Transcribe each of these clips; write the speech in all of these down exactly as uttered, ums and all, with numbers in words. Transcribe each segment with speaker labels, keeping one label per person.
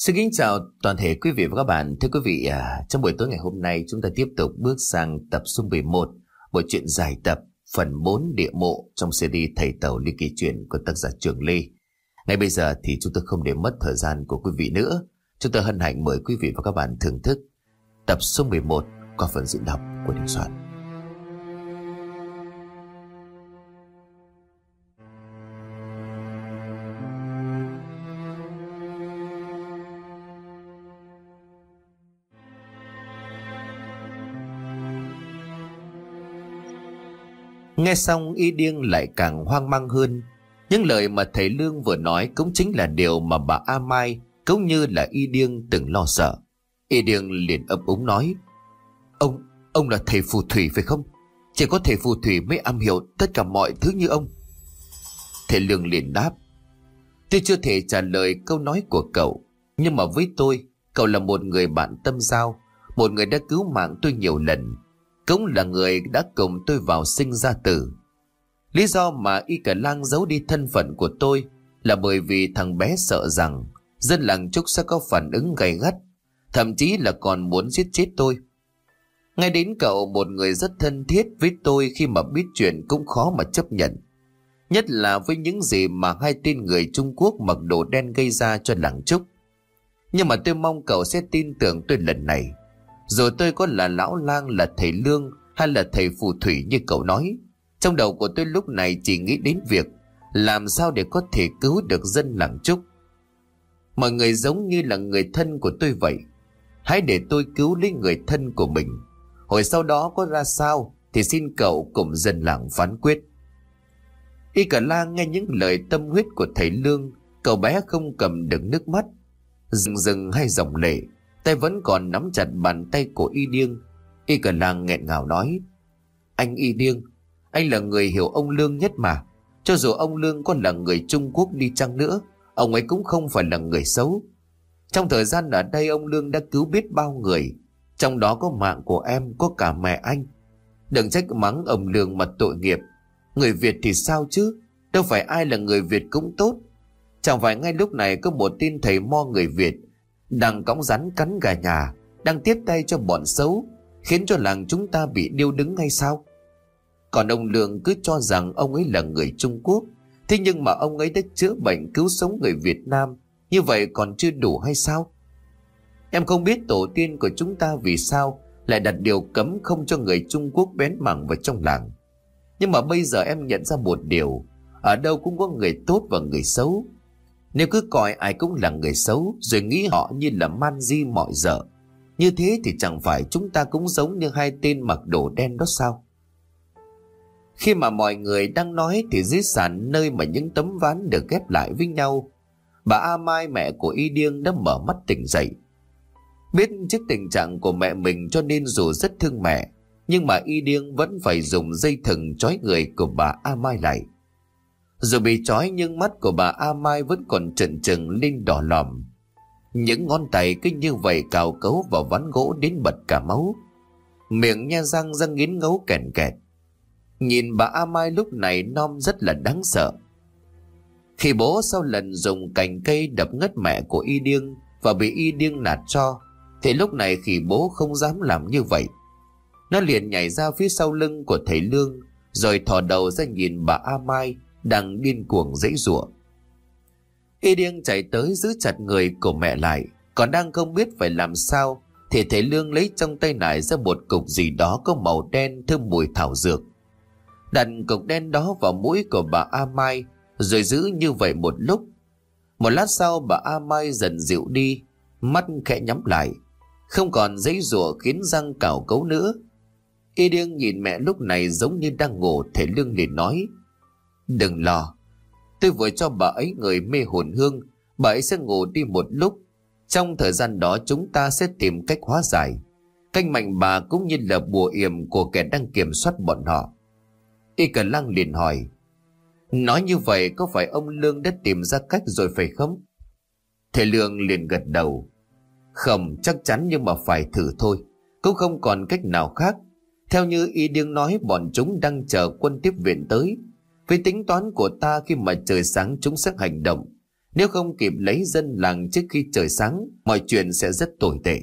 Speaker 1: Xin kính chào toàn thể quý vị và các bạn. Thưa quý vị, à, trong buổi tối ngày hôm nay chúng ta tiếp tục bước sang tập số mười một, bộ truyện dài tập phần bốn Địa Mộ trong series Thầy Tàu Ly Kỳ Chuyện của tác giả Trường Lê. Ngay bây giờ thì chúng tôi không để mất thời gian của quý vị nữa. Chúng tôi hân hạnh mời quý vị và các bạn thưởng thức tập số mười một qua phần diễn đọc của Đình Soạn. Nghe xong Y Điêng lại càng hoang mang hơn. Những lời mà thầy Lương vừa nói cũng chính là điều mà bà A Mai cũng như là Y Điêng từng lo sợ. Y Điêng liền ấp úng nói: Ông, ông là thầy phù thủy phải không? Chỉ có thầy phù thủy mới am hiểu tất cả mọi thứ như ông. Thầy Lương liền đáp: Tôi chưa thể trả lời câu nói của cậu, nhưng mà với tôi, cậu là một người bạn tâm giao, một người đã cứu mạng tôi nhiều lần, cũng là người đã cùng tôi vào sinh ra tử. Lý do mà Y Cả Lang giấu đi thân phận của tôi là bởi vì thằng bé sợ rằng dân làng Trúc sẽ có phản ứng gay gắt, thậm chí là còn muốn giết chết tôi. Ngay đến cậu, một người rất thân thiết với tôi, khi mà biết chuyện cũng khó mà chấp nhận, nhất là với những gì mà hai tên người Trung Quốc mặc đồ đen gây ra cho làng Trúc. Nhưng mà tôi mong cậu sẽ tin tưởng tôi lần này. Rồi tôi có là lão lang, là thầy Lương hay là thầy phù thủy như cậu nói, trong đầu của tôi lúc này chỉ nghĩ đến việc làm sao để có thể cứu được dân làng Trúc. Mọi người giống như là người thân của tôi vậy. Hãy để tôi cứu lấy người thân của mình. Hồi sau đó có ra sao thì xin cậu cùng dân làng phán quyết. Y Cả Lang nghe những lời tâm huyết của thầy Lương, cậu bé không cầm được nước mắt, rừng rừng hay dòng lệ, tay vẫn còn nắm chặt bàn tay của Y Điêng. Y Cả Lang nghẹn ngào nói: Anh Y Điêng, anh là người hiểu ông Lương nhất mà. Cho dù ông Lương có là người Trung Quốc đi chăng nữa, ông ấy cũng không phải là người xấu. Trong thời gian ở đây, ông Lương đã cứu biết bao người, trong đó có mạng của em, có cả mẹ anh. Đừng trách mắng ông Lương mà tội nghiệp. Người Việt thì sao chứ, đâu phải ai là người Việt cũng tốt. Chẳng phải ngay lúc này có một tin thầy mo người Việt đang cõng rắn cắn gà nhà, đang tiếp tay cho bọn xấu, khiến cho làng chúng ta bị điêu đứng hay sao? Còn ông Lương cứ cho rằng ông ấy là người Trung Quốc. Thế nhưng mà ông ấy đã chữa bệnh cứu sống người Việt Nam, như vậy còn chưa đủ hay sao? Em không biết tổ tiên của chúng ta vì sao lại đặt điều cấm không cho người Trung Quốc bén mảng vào trong làng. Nhưng mà bây giờ em nhận ra một điều: ở đâu cũng có người tốt và người xấu. Nếu cứ coi ai cũng là người xấu rồi nghĩ họ như là man di mọi dở, như thế thì chẳng phải chúng ta cũng giống như hai tên mặc đồ đen đó sao? Khi mà mọi người đang nói thì dưới sàn nơi mà những tấm ván được ghép lại với nhau, bà A Mai, mẹ của Y Điêng, đã mở mắt tỉnh dậy. Biết trước tình trạng của mẹ mình cho nên dù rất thương mẹ, nhưng mà Y Điêng vẫn phải dùng dây thừng trói người của bà A Mai lại. Dù bị trói nhưng mắt của bà A Mai vẫn còn trợn trừng lên đỏ lòm. Những ngón tay cứ như vậy cào cấu vào ván gỗ đến bật cả máu, miệng nhe răng răng nghiến ngấu kèn kẹt. Nhìn bà A Mai lúc này non rất là đáng sợ. Khi bố sau lần dùng cành cây đập ngất mẹ của Y Điêng và bị Y Điêng nạt cho, thì lúc này khi bố không dám làm như vậy. Nó liền nhảy ra phía sau lưng của thầy Lương, rồi thò đầu ra nhìn bà A Mai đang điên cuồng giãy giụa. Y Điêng chạy tới giữ chặt người của mẹ lại, còn đang không biết phải làm sao thì thầy Lương lấy trong tay nải ra một cục gì đó có màu đen thơm mùi thảo dược. Đặt cục đen đó vào mũi của bà A Mai, rồi giữ như vậy một lúc. Một lát sau bà A Mai dần dịu đi, mắt khẽ nhắm lại, không còn giãy giụa khiến răng cào cấu nữa. Y Điêng nhìn mẹ lúc này giống như đang ngủ. Thầy Lương liền nói: Đừng lo, tôi vừa cho bà ấy người mê hồn hương, bà ấy sẽ ngủ đi một lúc. Trong thời gian đó chúng ta sẽ tìm cách hóa giải, canh mạnh bà cũng như là bùa yểm của kẻ đang kiểm soát bọn họ. Y Cả Lang liền hỏi: Nói như vậy có phải ông Lương đã tìm ra cách rồi phải không? Thầy Lương liền gật đầu: Không chắc chắn, nhưng mà phải thử thôi, cũng không còn cách nào khác. Theo như Y Điêng nói, bọn chúng đang chờ quân tiếp viện tới. Với tính toán của ta, khi mà trời sáng chúng sẽ hành động. Nếu không kịp lấy dân làng trước khi trời sáng, mọi chuyện sẽ rất tồi tệ.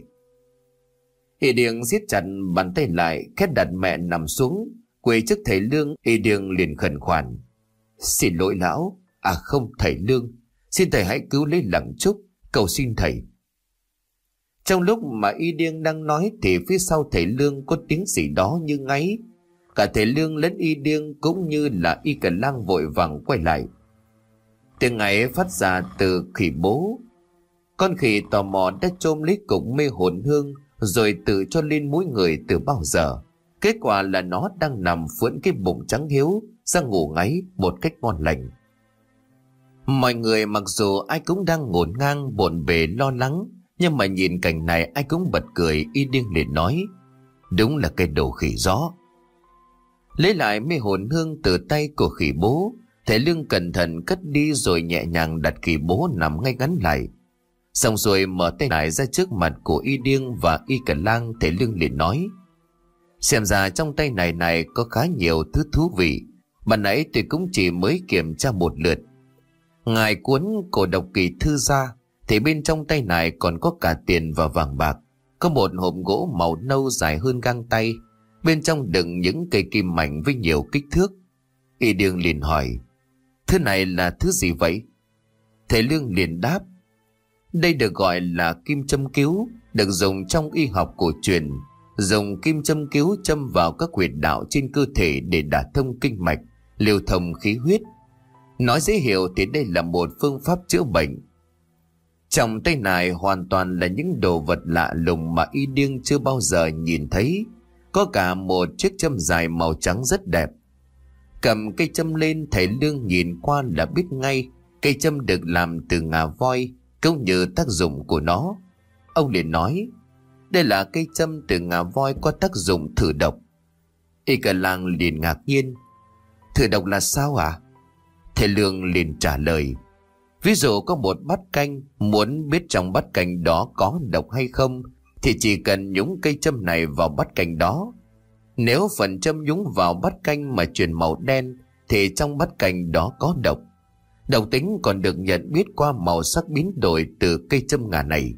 Speaker 1: Y Điêng siết chặt bàn tay lại, khét đặt mẹ nằm xuống, quỳ trước thầy Lương. Y Điêng liền khẩn khoản: Xin lỗi lão, à không thầy Lương, xin thầy hãy cứu lấy làng Trúc, cầu xin thầy. Trong lúc mà Y Điêng đang nói thì phía sau thầy Lương có tiếng gì đó như ngáy. Cả thầy Lương lẫn Y Điêng cũng như là Y Cả Lang vội vàng quay lại. Tiếng ngáy phát ra từ khỉ bố. Con khỉ tò mò đã chôm lấy cục mê hồn hương rồi tự cho lên mũi người từ bao giờ. Kết quả là nó đang nằm phưỡn cái bụng trắng hiếu ra ngủ ngáy một cách ngon lành. Mọi người mặc dù ai cũng đang ngổn ngang bộn bề lo lắng, nhưng mà nhìn cảnh này ai cũng bật cười. Y Điêng liền nói: Đúng là cái đồ khỉ gió. Lấy lại mê hồn hương từ tay của khỉ bố, thầy Lương cẩn thận cất đi rồi nhẹ nhàng đặt khỉ bố nằm ngay ngắn lại. Xong rồi mở tay lại ra trước mặt của Y Điêng và Y Cả Lang. Thầy Lương liền nói: Xem ra trong tay này này có khá nhiều thứ thú vị. Ban nãy tôi cũng chỉ mới kiểm tra một lượt. Ngài cuốn cổ độc kỳ thư ra thì bên trong tay này còn có cả tiền và vàng bạc. Có một hộp gỗ màu nâu dài hơn gang tay, bên trong đựng những cây kim mảnh với nhiều kích thước. Y Điêng liền hỏi: Thứ này là thứ gì vậy? Thầy Lương liền đáp: Đây được gọi là kim châm cứu, được dùng trong y học cổ truyền. Dùng kim châm cứu châm vào các huyệt đạo trên cơ thể để đả thông kinh mạch, lưu thông khí huyết. Nói dễ hiểu thì đây là một phương pháp chữa bệnh. Trong tay này hoàn toàn là những đồ vật lạ lùng mà Y Điêng chưa bao giờ nhìn thấy. Có cả một chiếc châm dài màu trắng rất đẹp. Cầm cây châm lên, thầy Lương nhìn qua là biết ngay cây châm được làm từ ngà voi, cũng như tác dụng của nó. Ông liền nói: Đây là cây châm từ ngà voi có tác dụng thử độc. Y Cả Lang liền ngạc nhiên: Thử độc là sao ạ? À? Thầy Lương liền trả lời: Ví dụ có một bát canh, muốn biết trong bát canh đó có độc hay không thì chỉ cần nhúng cây châm này vào bát canh đó. Nếu phần châm nhúng vào bát canh mà chuyển màu đen thì trong bát canh đó có độc. Độc tính còn được nhận biết qua màu sắc biến đổi từ cây châm ngà này.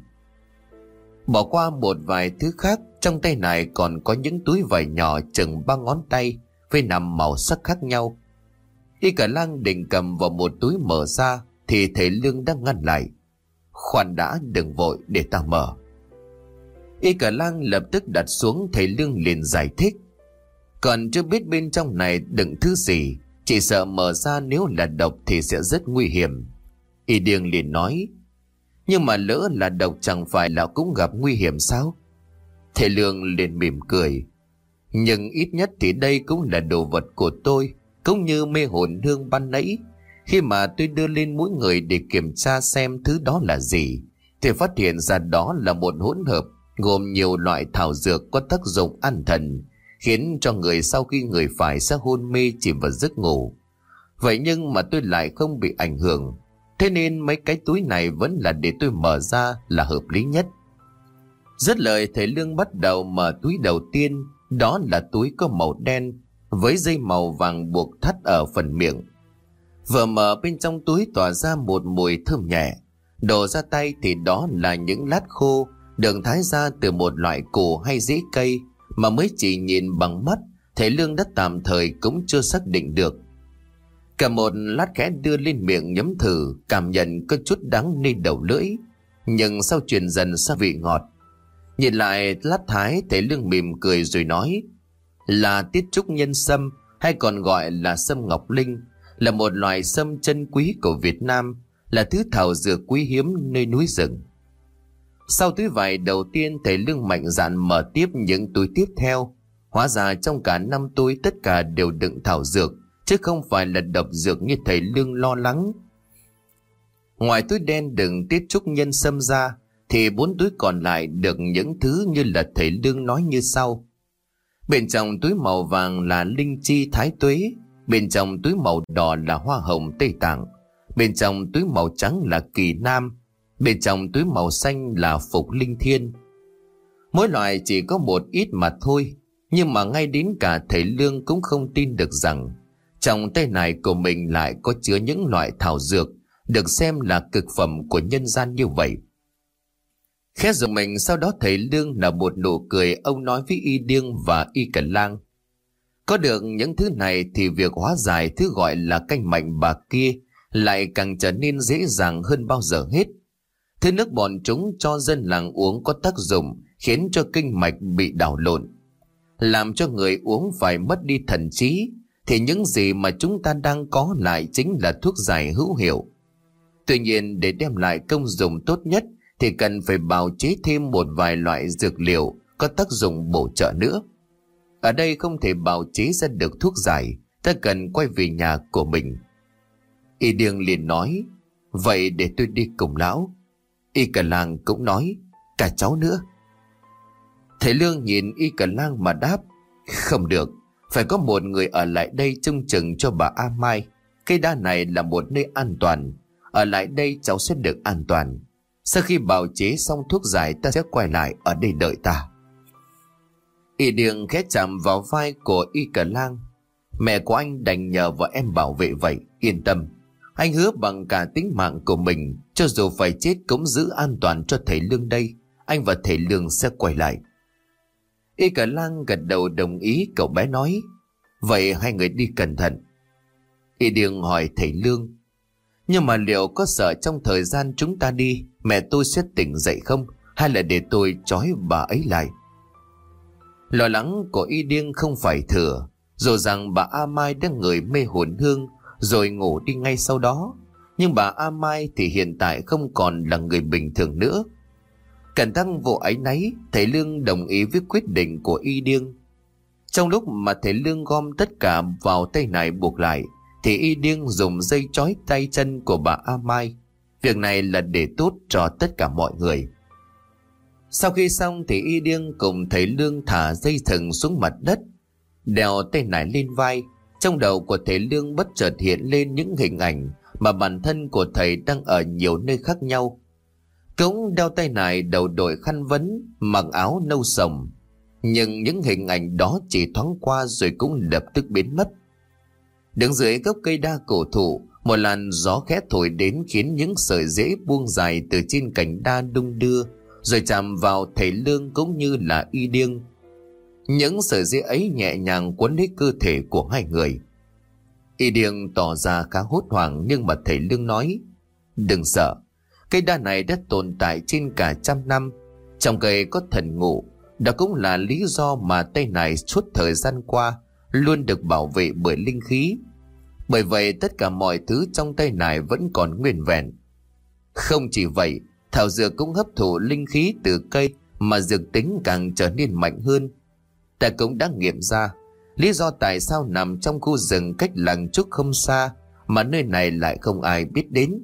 Speaker 1: Bỏ qua một vài thứ khác, trong tay này còn có những túi vải nhỏ chừng ba ngón tay với năm màu sắc khác nhau. Y Cả Lang định cầm vào một túi mở ra thì thầy Lương đang ngăn lại: Khoan đã, đừng vội, để ta mở. Y Cả Lang lập tức đặt xuống. Thầy Lương liền giải thích: Còn chưa biết bên trong này đựng thứ gì, chỉ sợ mở ra nếu là độc thì sẽ rất nguy hiểm. Y Điêng liền nói: Nhưng mà lỡ là độc chẳng phải là cũng gặp nguy hiểm sao? Thầy Lương liền mỉm cười: Nhưng ít nhất thì đây cũng là đồ vật của tôi, cũng như mê hồn hương ban nãy. Khi mà tôi đưa lên mũi người để kiểm tra xem thứ đó là gì, thì phát hiện ra đó là một hỗn hợp gồm nhiều loại thảo dược có tác dụng an thần, khiến cho người sau khi người phải sẽ hôn mê chìm vào giấc ngủ. Vậy nhưng mà tôi lại không bị ảnh hưởng, thế nên mấy cái túi này vẫn là để tôi mở ra là hợp lý nhất. Dứt lời, thầy Lương bắt đầu mở túi đầu tiên. Đó là túi có màu đen với dây màu vàng buộc thắt ở phần miệng. Vừa mở, bên trong túi tỏa ra một mùi thơm nhẹ. Đổ ra tay thì đó là những lát khô được thái ra từ một loại củ hay rễ cây mà mới chỉ nhìn bằng mắt thầy Lương đã tạm thời cũng chưa xác định được. Cả một lát khẽ đưa lên miệng nhấm thử, cảm nhận có chút đắng nơi đầu lưỡi, nhưng sau chuyển dần sang vị ngọt. Nhìn lại lát thái, thầy Lương mỉm cười rồi nói: Là tiết trúc nhân sâm, hay còn gọi là sâm ngọc linh, là một loại sâm chân quý của Việt Nam, là thứ thảo dược quý hiếm nơi núi rừng. Sau túi vải đầu tiên, thầy Lương mạnh dạn mở tiếp những túi tiếp theo. Hóa ra trong cả năm túi tất cả đều đựng thảo dược, chứ không phải là độc dược như thầy Lương lo lắng. Ngoài túi đen đựng tiết trúc nhân sâm ra, thì bốn túi còn lại đựng những thứ như là thầy Lương nói như sau. Bên trong túi màu vàng là linh chi thái tuế, bên trong túi màu đỏ là hoa hồng Tây Tạng, bên trong túi màu trắng là kỳ nam, bên trong túi màu xanh là phục linh thiên. Mỗi loại chỉ có một ít mà thôi, nhưng mà ngay đến cả thầy Lương cũng không tin được rằng trong tay này của mình lại có chứa những loại thảo dược được xem là cực phẩm của nhân gian như vậy. Khẽ dùng mình, sau đó thầy Lương nở một nụ cười. Ông nói với Y Điêng và Y Cẩn Lang: có được những thứ này thì việc hóa giải thứ gọi là canh mạnh bà kia lại càng trở nên dễ dàng hơn bao giờ hết. Thứ nước bọn chúng cho dân làng uống có tác dụng khiến cho kinh mạch bị đảo lộn, làm cho người uống phải mất đi thần trí, thì những gì mà chúng ta đang có lại chính là thuốc giải hữu hiệu. Tuy nhiên, để đem lại công dụng tốt nhất thì cần phải bào chế thêm một vài loại dược liệu có tác dụng bổ trợ nữa. Ở đây không thể bào chế ra được thuốc giải, ta cần quay về nhà của mình. Y Điêng liền nói: vậy để tôi đi cùng lão. Y Cẩn Lang cũng nói: cả cháu nữa. Thầy Lương nhìn Y Cẩn Lang mà đáp: không được, phải có một người ở lại đây trông chừng cho bà A Mai. Cây đa này là một nơi an toàn, ở lại đây cháu sẽ được an toàn. Sau khi bào chế xong thuốc giải, ta sẽ quay lại ở đây đợi ta. Y Điêng khẽ chạm vào vai của Y Cẩn Lang: mẹ của anh đành nhờ vợ em bảo vệ vậy, yên tâm. Anh hứa bằng cả tính mạng của mình, cho dù phải chết cũng giữ an toàn cho thầy Lương đây. Anh và thầy Lương sẽ quay lại. Y Cẩn Lang gật đầu đồng ý. Cậu bé nói: vậy hai người đi cẩn thận. Y Điêng hỏi thầy Lương: nhưng mà liệu có sợ trong thời gian chúng ta đi mẹ tôi sẽ tỉnh dậy không, hay là để tôi trói bà ấy lại? Lo lắng của Y Điêng không phải thừa, dù rằng bà A Mai đã ngửi mê hồn hương rồi ngủ đi ngay sau đó, nhưng bà A Mai thì hiện tại không còn là người bình thường nữa. Cẩn thăng vô áy náy, thầy Lương đồng ý với quyết định của Y Điêng. Trong lúc mà thầy Lương gom tất cả vào tay này buộc lại, thì Y Điêng dùng dây trói tay chân của bà A Mai. Việc này là để tốt cho tất cả mọi người. Sau khi xong thì Y Điêng cùng thầy Lương thả dây thừng xuống mặt đất, đèo tay nải lên vai. Trong đầu của thầy Lương bất chợt hiện lên những hình ảnh mà bản thân của thầy đang ở nhiều nơi khác nhau. Cũng đeo tay nải, đầu đội khăn vấn, mặc áo nâu sồng. Nhưng những hình ảnh đó chỉ thoáng qua rồi cũng lập tức biến mất. Đứng dưới gốc cây đa cổ thụ, một làn gió khẽ thổi đến khiến những sợi rễ buông dài từ trên cành đa đung đưa, rồi chạm vào thầy Lương cũng như là Y Điêng. Những sợi rễ ấy nhẹ nhàng quấn lấy cơ thể của hai người. Y Điêng tỏ ra khá hốt hoảng, nhưng mà thầy Lương nói: đừng sợ, cây đa này đã tồn tại trên cả trăm năm. Trong cây có thần ngụ, đó cũng là lý do mà tay này suốt thời gian qua luôn được bảo vệ bởi linh khí. Bởi vậy tất cả mọi thứ trong tay này vẫn còn nguyên vẹn. Không chỉ vậy, thảo dược cũng hấp thụ linh khí từ cây mà dược tính càng trở nên mạnh hơn. Ta cũng đã nghiệm ra lý do tại sao nằm trong khu rừng cách làng Trúc không xa mà nơi này lại không ai biết đến.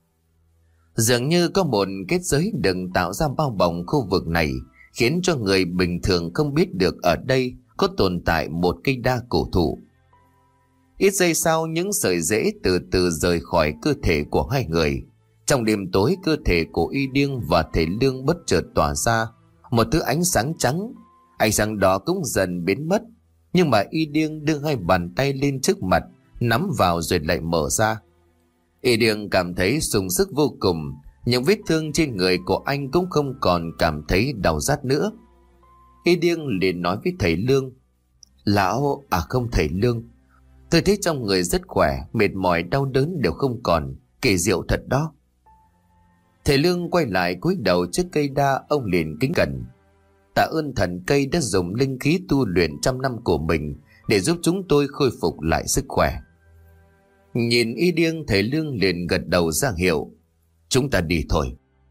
Speaker 1: Dường như có một kết giới đừng tạo ra bao bọc khu vực này, khiến cho người bình thường không biết được ở đây có tồn tại một cây đa cổ thụ. Ít giây sau, những sợi rễ từ từ rời khỏi cơ thể của hai người. Trong đêm tối, cơ thể của Y Điêng và thầy Lương bất chợt tỏa ra một thứ ánh sáng trắng. Ánh sáng đó cũng dần biến mất, nhưng mà Y Điêng đưa hai bàn tay lên trước mặt, nắm vào rồi lại mở ra. Y Điêng cảm thấy sung sức vô cùng. Những vết thương trên người của anh cũng không còn cảm thấy đau rát nữa. Y Điêng liền nói với thầy Lương: lão, à không thầy Lương, tôi thấy trong người rất khỏe, mệt mỏi đau đớn đều không còn, kỳ diệu thật đó. Thầy Lương quay lại cúi đầu trước cây đa, ông liền kính cẩn: tạ ơn thần cây đã dùng linh khí tu luyện trăm năm của mình để giúp chúng tôi khôi phục lại sức khỏe. Nhìn Y Điêng, thầy Lương liền gật đầu ra hiệu: chúng ta đi thôi.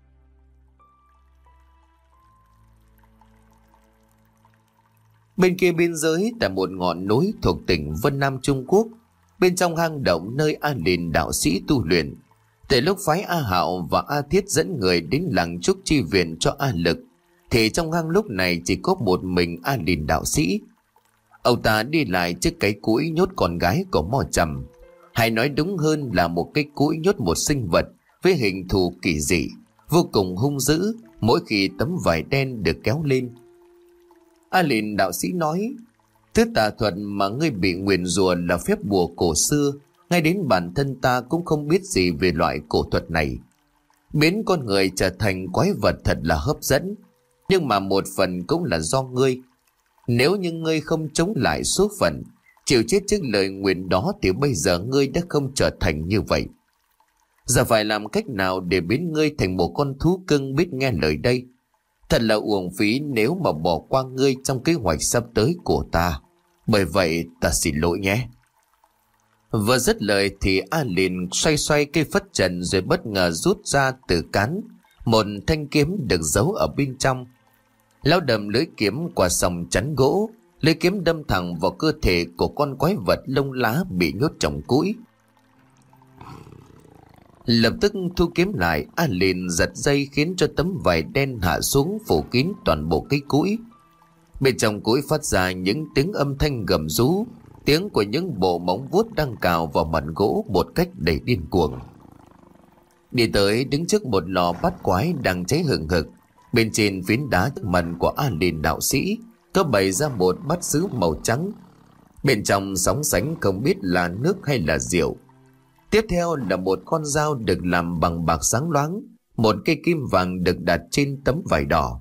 Speaker 1: Bên kia biên giới, tại một ngọn núi thuộc tỉnh Vân Nam Trung Quốc, bên trong hang động nơi A Lìn đạo sĩ tu luyện, từ lúc phái A Hạo và A Thiết dẫn người đến làng Trúc chi viện cho A Lực, thì trong hang lúc này chỉ có một mình A Lìn đạo sĩ. Ông ta đi lại trước cái cũi nhốt con gái của Mo Trầm, hay nói đúng hơn là một cái cũi nhốt một sinh vật với hình thù kỳ dị, vô cùng hung dữ mỗi khi tấm vải đen được kéo lên. A Lìn đạo sĩ nói: thứ tà thuật mà ngươi bị nguyền rủa là phép bùa cổ xưa, ngay đến bản thân ta cũng không biết gì về loại cổ thuật này. Biến con người trở thành quái vật thật là hấp dẫn, nhưng mà một phần cũng là do ngươi. Nếu như ngươi không chống lại số phận, chịu chết trước lời nguyền đó, thì bây giờ ngươi đã không trở thành như vậy. Giờ phải làm cách nào để biến ngươi thành một con thú cưng biết nghe lời đây? Thật là uổng phí nếu mà bỏ qua ngươi trong kế hoạch sắp tới của ta. Bởi vậy ta xin lỗi nhé. Vừa dứt lời thì A Lìn xoay xoay cây phất trần, rồi bất ngờ rút ra từ cán một thanh kiếm được giấu ở bên trong. Lão đầm lưỡi kiếm qua sòng chắn gỗ, lưỡi kiếm đâm thẳng vào cơ thể của con quái vật lông lá bị nhốt trong cũi. Lập tức thu kiếm lại, A Lìn giật dây khiến cho tấm vải đen hạ xuống phủ kín toàn bộ cái cũi. Bên trong cũi phát ra những tiếng âm thanh gầm rú, tiếng của những bộ móng vuốt đang cào vào mặt gỗ một cách đầy điên cuồng. Đi tới đứng trước một lò bát quái đang cháy hừng hực. Bên trên phiến đá trước mặt của A Lìn đạo sĩ có bày ra một bát sứ màu trắng. Bên trong sóng sánh không biết là nước hay là rượu. Tiếp theo là một con dao được làm bằng bạc sáng loáng, một cây kim vàng được đặt trên tấm vải đỏ.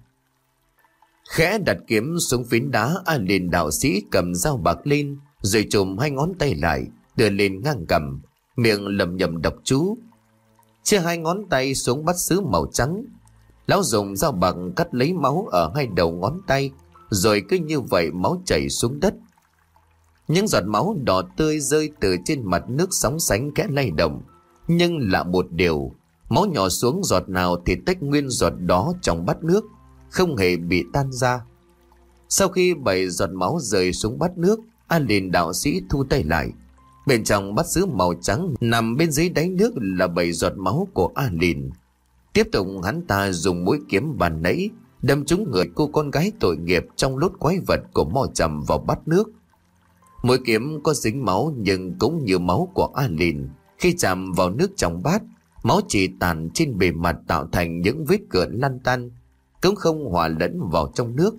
Speaker 1: Khẽ đặt kiếm xuống phiến đá, A Lìn đạo sĩ cầm dao bạc lên, rồi chùm hai ngón tay lại, đưa lên ngang cằm, miệng lẩm nhẩm đọc chú. Chia hai ngón tay xuống bát sứ màu trắng, lão dùng dao bạc cắt lấy máu ở hai đầu ngón tay, rồi cứ như vậy máu chảy xuống đất. Những giọt máu đỏ tươi rơi từ trên mặt nước sóng sánh kẽ lay động. Nhưng lạ một điều, máu nhỏ xuống giọt nào thì tách nguyên giọt đó trong bát nước, không hề bị tan ra. Sau khi bảy giọt máu rơi xuống bát nước, A Lìn đạo sĩ thu tay lại. Bên trong bát sứ màu trắng nằm bên dưới đáy nước là bảy giọt máu của A Lìn. Tiếp tục hắn ta dùng mũi kiếm bàn nãy đâm trúng người cô con gái tội nghiệp trong lốt quái vật của Mo Trầm vào bát nước. Mũi kiếm có dính máu nhưng cũng như máu của A Lìn, khi chạm vào nước trong bát, máu chỉ tàn trên bề mặt tạo thành những vết cượn lăn tăn, cũng không hòa lẫn vào trong nước.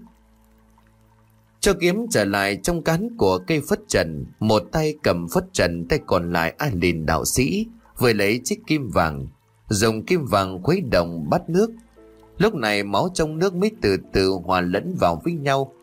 Speaker 1: Cho kiếm trở lại trong cán của cây phất trần, một tay cầm phất trần, tay còn lại A Lìn đạo sĩ vừa lấy chiếc kim vàng, dùng kim vàng khuấy động bát nước. Lúc này máu trong nước mới từ từ hòa lẫn vào với nhau.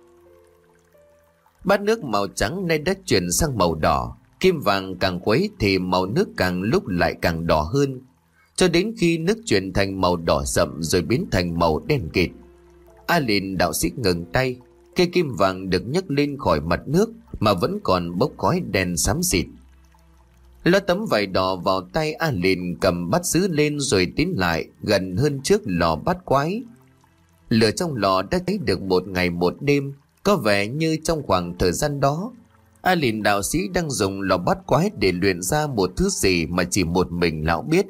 Speaker 1: Bát nước màu trắng nay đã chuyển sang màu đỏ, kim vàng càng khuấy thì màu nước càng lúc lại càng đỏ hơn, cho đến khi nước chuyển thành màu đỏ sậm rồi biến thành màu đen kịt. A Lìn đạo sĩ ngừng tay, cây kim vàng được nhấc lên khỏi mặt nước mà vẫn còn bốc khói đen xám xịt. Ló tấm vải đỏ vào tay, A Lìn cầm bát sứ lên rồi tiến lại gần hơn trước lò bát quái. Lửa trong lò đã cháy được một ngày một đêm, có vẻ như trong khoảng thời gian đó A Lìn đạo sĩ đang dùng lò bát quái để luyện ra một thứ gì mà chỉ một mình lão biết.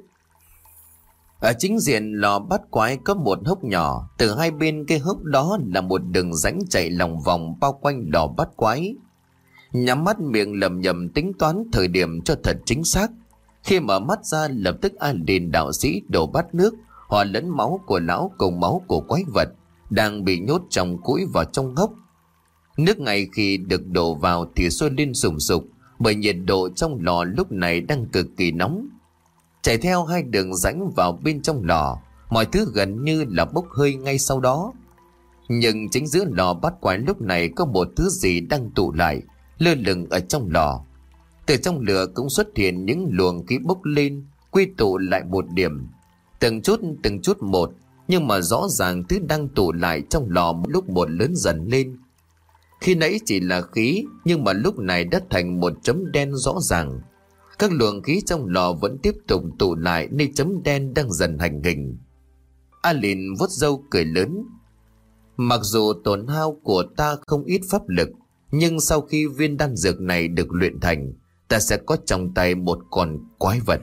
Speaker 1: Ở chính diện lò bát quái có một hốc nhỏ, từ hai bên cái hốc đó là một đường rãnh chạy lòng vòng bao quanh lò bát quái. Nhắm mắt miệng lẩm nhẩm tính toán thời điểm cho thật chính xác. Khi mở mắt ra, lập tức A Lìn đạo sĩ đổ bát nước hòa lẫn máu của lão cùng máu của quái vật đang bị nhốt trong cũi vào trong hốc. Nước ngay khi được đổ vào thì sôi lên sùng sục, bởi nhiệt độ trong lò lúc này đang cực kỳ nóng. Chạy theo hai đường rãnh vào bên trong lò, mọi thứ gần như là bốc hơi ngay sau đó. Nhưng chính giữa lò bát quái lúc này có một thứ gì đang tụ lại, lơ lửng ở trong lò. Từ trong lửa cũng xuất hiện những luồng khí bốc lên, quy tụ lại một điểm, từng chút từng chút một, nhưng mà rõ ràng thứ đang tụ lại trong lò một lúc một lớn dần lên. Khi nãy chỉ là khí, nhưng mà lúc này đã thành một chấm đen rõ ràng. Các luồng khí trong lò vẫn tiếp tục tụ lại nơi chấm đen đang dần hành hình. A Lìn vuốt râu cười lớn. Mặc dù tổn hao của ta không ít pháp lực, nhưng sau khi viên đan dược này được luyện thành, ta sẽ có trong tay một con quái vật.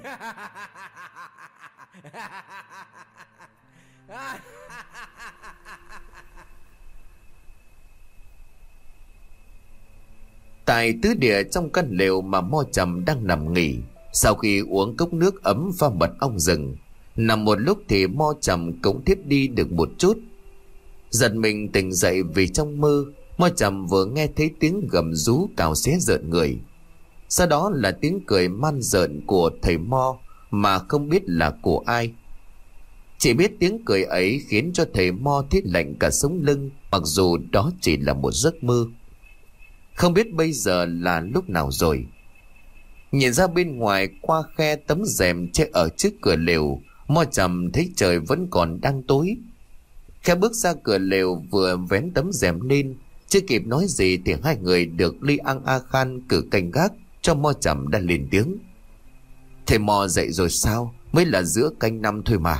Speaker 1: Tại tứ địa trong căn lều mà Mo Trầm đang nằm nghỉ, sau khi uống cốc nước ấm pha mật ong rừng, nằm một lúc thì Mo Trầm cũng thiếp đi được một chút. Giật mình tỉnh dậy vì trong mơ, Mo Trầm vừa nghe thấy tiếng gầm rú cào xé rợn người. Sau đó là tiếng cười man rợn của thầy Mo mà không biết là của ai. Chỉ biết tiếng cười ấy khiến cho thầy Mo thiết lạnh cả sống lưng, mặc dù đó chỉ là một giấc mơ. Không biết bây giờ là lúc nào rồi. Nhìn ra bên ngoài qua khe tấm rèm che ở trước cửa lều, Mo Trầm thấy trời vẫn còn đang tối. Khẽ bước ra cửa lều vừa vén tấm rèm lên, chưa kịp nói gì thì hai người được Li Ang A Khan cử canh gác cho. Mo Trầm đã lên tiếng: "Thầy Mo dậy rồi sao? Mới là giữa canh năm thôi mà."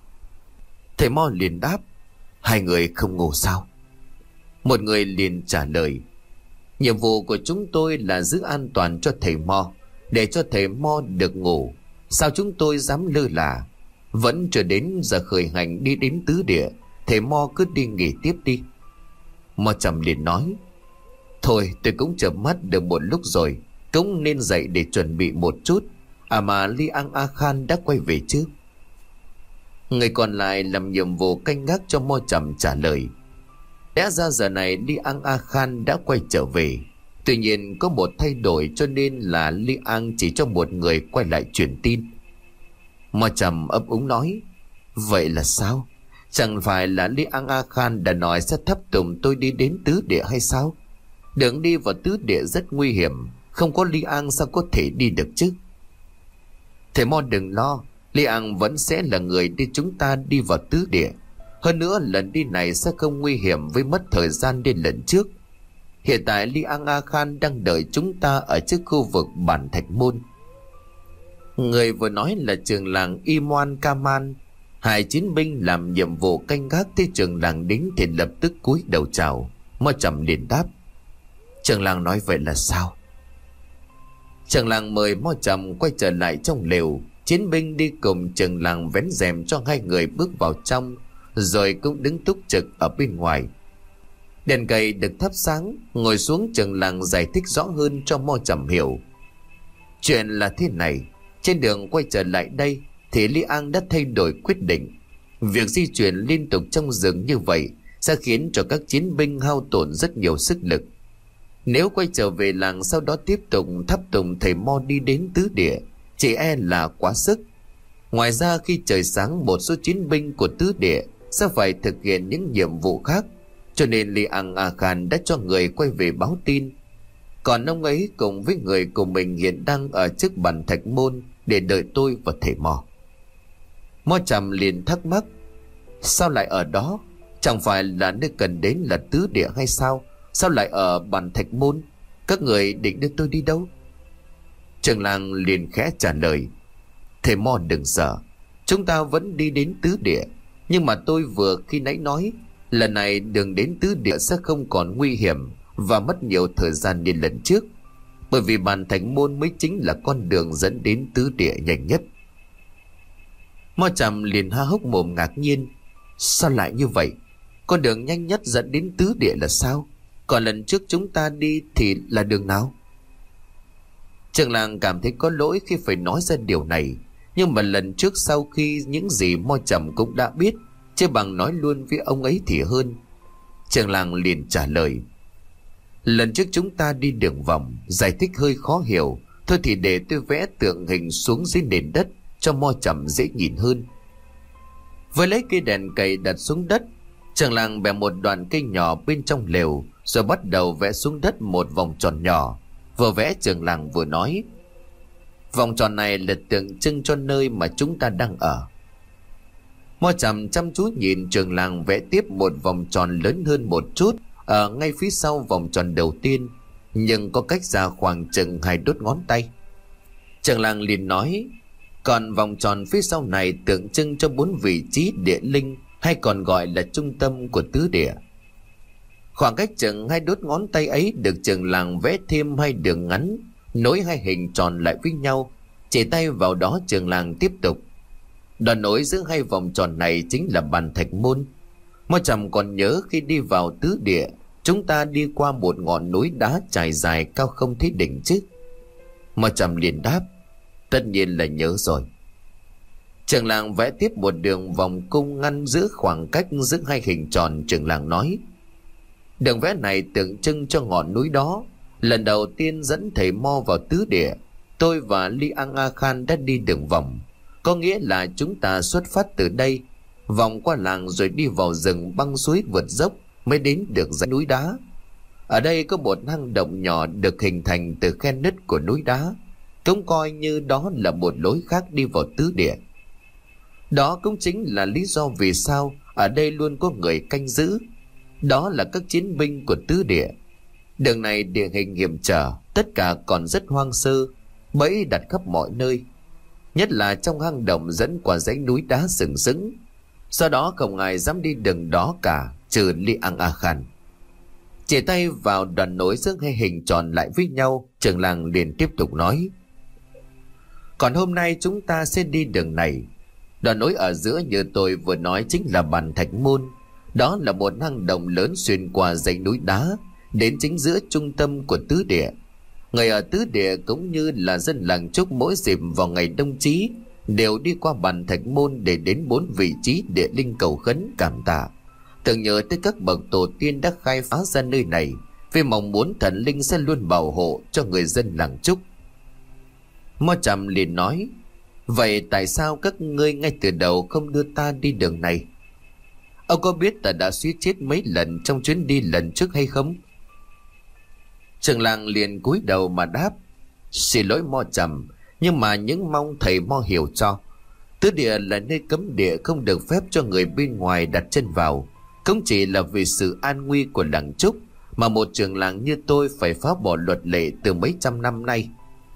Speaker 1: Thầy Mo liền đáp: "Hai người không ngủ sao?" Một người liền trả lời: "Nhiệm vụ của chúng tôi là giữ an toàn cho thầy Mo, để cho thầy Mo được ngủ. Sao chúng tôi dám lơ là? Vẫn chưa đến giờ khởi hành đi đến tứ địa, thầy Mo cứ đi nghỉ tiếp đi." Mo Trầm liền nói: "Thôi tôi cũng chợp mắt được một lúc rồi, cũng nên dậy để chuẩn bị một chút. À mà Li Ang A Khan đã quay về chứ?" Người còn lại làm nhiệm vụ canh gác cho Mo Trầm trả lời: "Lẽ ra giờ này Li Ang A Khan đã quay trở về. Tuy nhiên có một thay đổi cho nên là Li Ang chỉ cho một người quay lại truyền tin." Mo Trầm ấp úng nói: "Vậy là sao? Chẳng phải là Li Ang A Khan đã nói sẽ thắp tùng tôi đi đến tứ địa hay sao? Đường đi vào tứ địa rất nguy hiểm, không có Li Ang sao có thể đi được chứ?" "Thầy Mo đừng lo, Li Ang vẫn sẽ là người đi chúng ta đi vào tứ địa. Hơn nữa lần đi này sẽ không nguy hiểm với mất thời gian đến lần trước. Hiện tại Li Ang A Khan đang đợi chúng ta ở trước khu vực bản Thạch Môn." Người vừa nói là trưởng làng Imoan Kaman. Hai chiến binh làm nhiệm vụ canh gác thấy trưởng làng đến thì lập tức cúi đầu chào. Mo Trầm liền đáp: "Trưởng làng nói vậy là sao?" Trưởng làng mời Mo Trầm quay trở lại trong lều. Chiến binh đi cùng trưởng làng vén rèm cho hai người bước vào trong, rồi cũng đứng túc trực ở bên ngoài. Đèn cầy được thắp sáng, ngồi xuống trưởng làng giải thích rõ hơn cho Mo Trầm hiểu. Chuyện là thế này, trên đường quay trở lại đây thì Li Ang đã thay đổi quyết định. Việc di chuyển liên tục trong rừng như vậy sẽ khiến cho các chiến binh hao tổn rất nhiều sức lực. Nếu quay trở về làng sau đó tiếp tục thắp tùng thầy Mo đi đến tứ địa, chỉ e là quá sức. Ngoài ra khi trời sáng, một số chiến binh của tứ địa sẽ phải thực hiện những nhiệm vụ khác, cho nên Li Ang A Khan đã cho người quay về báo tin. Còn ông ấy cùng với người của mình hiện đang ở trước bản Thạch Môn để đợi tôi và thầy Mo." Mo Trầm liền thắc mắc: "Sao lại ở đó? Chẳng phải là nơi cần đến là tứ địa hay sao? Sao lại ở bản Thạch Môn? Các người định đưa tôi đi đâu?" Trưởng làng liền khẽ trả lời: "Thầy Mo đừng sợ, chúng ta vẫn đi đến tứ địa. Nhưng mà tôi vừa khi nãy nói, lần này đường đến tứ địa sẽ không còn nguy hiểm và mất nhiều thời gian như lần trước, bởi vì bản Thạch Môn mới chính là con đường dẫn đến tứ địa nhanh nhất." Mo Trầm liền há hốc mồm ngạc nhiên: "Sao lại như vậy? Con đường nhanh nhất dẫn đến tứ địa là sao? Còn lần trước chúng ta đi thì là đường nào?" Trưởng làng cảm thấy có lỗi khi phải nói ra điều này, nhưng mà lần trước sau khi những gì Mo Trầm cũng đã biết, chứ bằng nói luôn với ông ấy thì hơn. Trưởng làng liền trả lời: "Lần trước chúng ta đi đường vòng, giải thích hơi khó hiểu. Thôi thì để tôi vẽ tượng hình xuống dưới nền đất cho Mo Trầm dễ nhìn hơn." Với lấy cây đèn cầy đặt xuống đất, trưởng làng bẻ một đoạn cây nhỏ bên trong lều, rồi bắt đầu vẽ xuống đất một vòng tròn nhỏ. Vừa vẽ trưởng làng vừa nói: "Vòng tròn này là tượng trưng cho nơi mà chúng ta đang ở." Mo Trầm chăm chú nhìn trưởng làng vẽ tiếp một vòng tròn lớn hơn một chút ở ngay phía sau vòng tròn đầu tiên, nhưng có cách ra khoảng chừng hai đốt ngón tay. Trưởng làng liền nói: "Còn vòng tròn phía sau này tượng trưng cho bốn vị trí địa linh, hay còn gọi là trung tâm của tứ địa. Khoảng cách chừng hai đốt ngón tay ấy được trưởng làng vẽ thêm hai đường ngắn nối hai hình tròn lại với nhau. Chỉ tay vào đó, trưởng làng tiếp tục: Đoạn nối giữa hai vòng tròn này chính là bản Thạch Môn. Mo Trầm còn nhớ khi đi vào tứ địa, chúng ta đi qua một ngọn núi đá trải dài cao không thấy đỉnh chứ?" Mo Trầm liền đáp: "Tất nhiên là nhớ rồi." Trưởng làng vẽ tiếp một đường vòng cung ngăn giữa khoảng cách giữa hai hình tròn. Trưởng làng nói: "Đường vẽ này tượng trưng cho ngọn núi đó Lần đầu tiên dẫn thầy Mo vào tứ địa, tôi và Li Ang A Khan đã đi đường vòng. Có nghĩa là chúng ta xuất phát từ đây, vòng qua làng rồi đi vào rừng băng suối vượt dốc mới đến được dãy núi đá. Ở đây có một hang động nhỏ được hình thành từ khe nứt của núi đá, cũng coi như đó là một lối khác đi vào tứ địa. Đó cũng chính là lý do vì sao ở đây luôn có người canh giữ. Đó là các chiến binh của tứ địa. Đường này địa hình hiểm trở, tất cả còn rất hoang sơ, bẫy đặt khắp mọi nơi, nhất là trong hang động dẫn qua dãy núi đá sừng sững. Do đó không ai dám đi đường đó cả, trừ Li Ang A Khan. Chỉ tay vào đoàn nối giữa hai hình tròn lại với nhau, trưởng làng liền tiếp tục nói: còn hôm nay chúng ta sẽ đi đường này. Đoàn nối ở giữa như tôi vừa nói chính là Bàn Thạch Môn. Đó là một hang động lớn xuyên qua dãy núi đá, đến chính giữa trung tâm của tứ địa. Người ở tứ địa cũng như là dân làng Trúc mỗi dịp vào ngày đông chí đều đi qua Bàn Thạch Môn để đến bốn vị trí địa linh cầu khấn cảm tạ, tưởng nhớ tới các bậc tổ tiên đã khai phá ra nơi này, vì mong muốn thần linh sẽ luôn bảo hộ cho người dân làng Trúc. Mo Trầm liền nói: vậy tại sao các ngươi ngay từ đầu không đưa ta đi đường này? Ông có biết ta đã suýt chết mấy lần trong chuyến đi lần trước hay không? Trưởng làng liền cúi đầu mà đáp: xin lỗi Mo Trầm, nhưng mà những mong thầy Mo hiểu cho. Tứ địa là nơi cấm địa, không được phép cho người bên ngoài đặt chân vào. Cũng chỉ là vì sự an nguy của làng Trúc mà một trưởng làng như tôi phải phá bỏ luật lệ từ mấy trăm năm nay.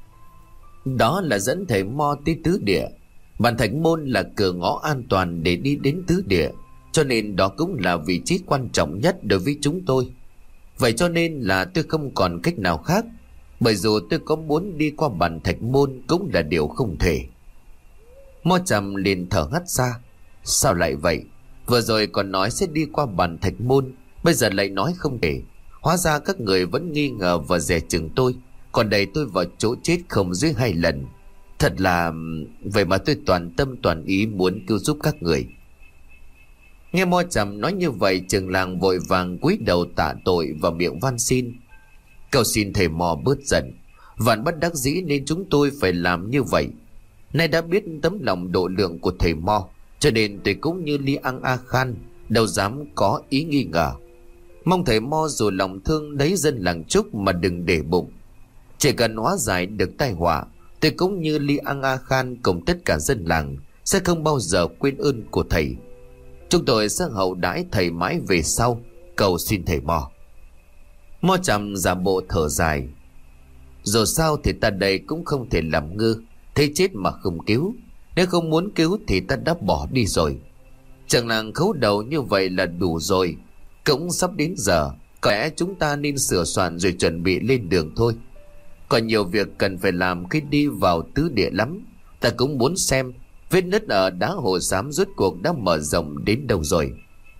Speaker 1: Đó là dẫn thầy Mo tới tứ địa. Bàn Thạch Môn là cửa ngõ an toàn để đi đến tứ địa, cho nên đó cũng là vị trí quan trọng nhất đối với chúng tôi. Vậy cho nên là tôi không còn cách nào khác, bởi dù tôi có muốn đi qua Bàn Thạch Môn cũng là điều không thể. Mo Trầm liền thở hắt ra: sao lại vậy? Vừa rồi còn nói sẽ đi qua Bàn Thạch Môn, bây giờ lại nói không thể. Hóa ra các người vẫn nghi ngờ và dè chừng tôi, còn đẩy tôi vào chỗ chết không dưới hai lần. Thật là... vậy mà tôi toàn tâm toàn ý muốn cứu giúp các người. Nghe Mo Trầm nói như vậy, trưởng làng vội vàng cúi đầu tạ tội và miệng van xin: cầu xin thầy Mo bớt giận, vạn bất đắc dĩ nên chúng tôi phải làm như vậy. Nay đã biết tấm lòng độ lượng của thầy Mo, cho nên tôi cũng như Li Ang A Khan đâu dám có ý nghi ngờ. Mong thầy Mo dù lòng thương lấy dân làng Trúc mà đừng để bụng. Chỉ cần hóa giải được tai họa, tôi cũng như Li Ang A Khan cùng tất cả dân làng sẽ không bao giờ quên ơn của thầy. Chúng tôi sẽ hậu đãi thầy mãi về sau. Cầu xin thầy Mo. Mo Trầm giả bộ thở dài: dù sao thì ta đây cũng không thể làm ngơ, thấy chết mà không cứu. Nếu không muốn cứu thì ta đã bỏ đi rồi. Chẳng làng khấu đầu như vậy là đủ rồi. Cũng sắp đến giờ, có lẽ chúng ta nên sửa soạn rồi chuẩn bị lên đường thôi. Còn nhiều việc cần phải làm khi đi vào tứ địa lắm. Ta cũng muốn xem vết nứt ở đá Hồ Xám rốt cuộc đã mở rộng đến đâu rồi.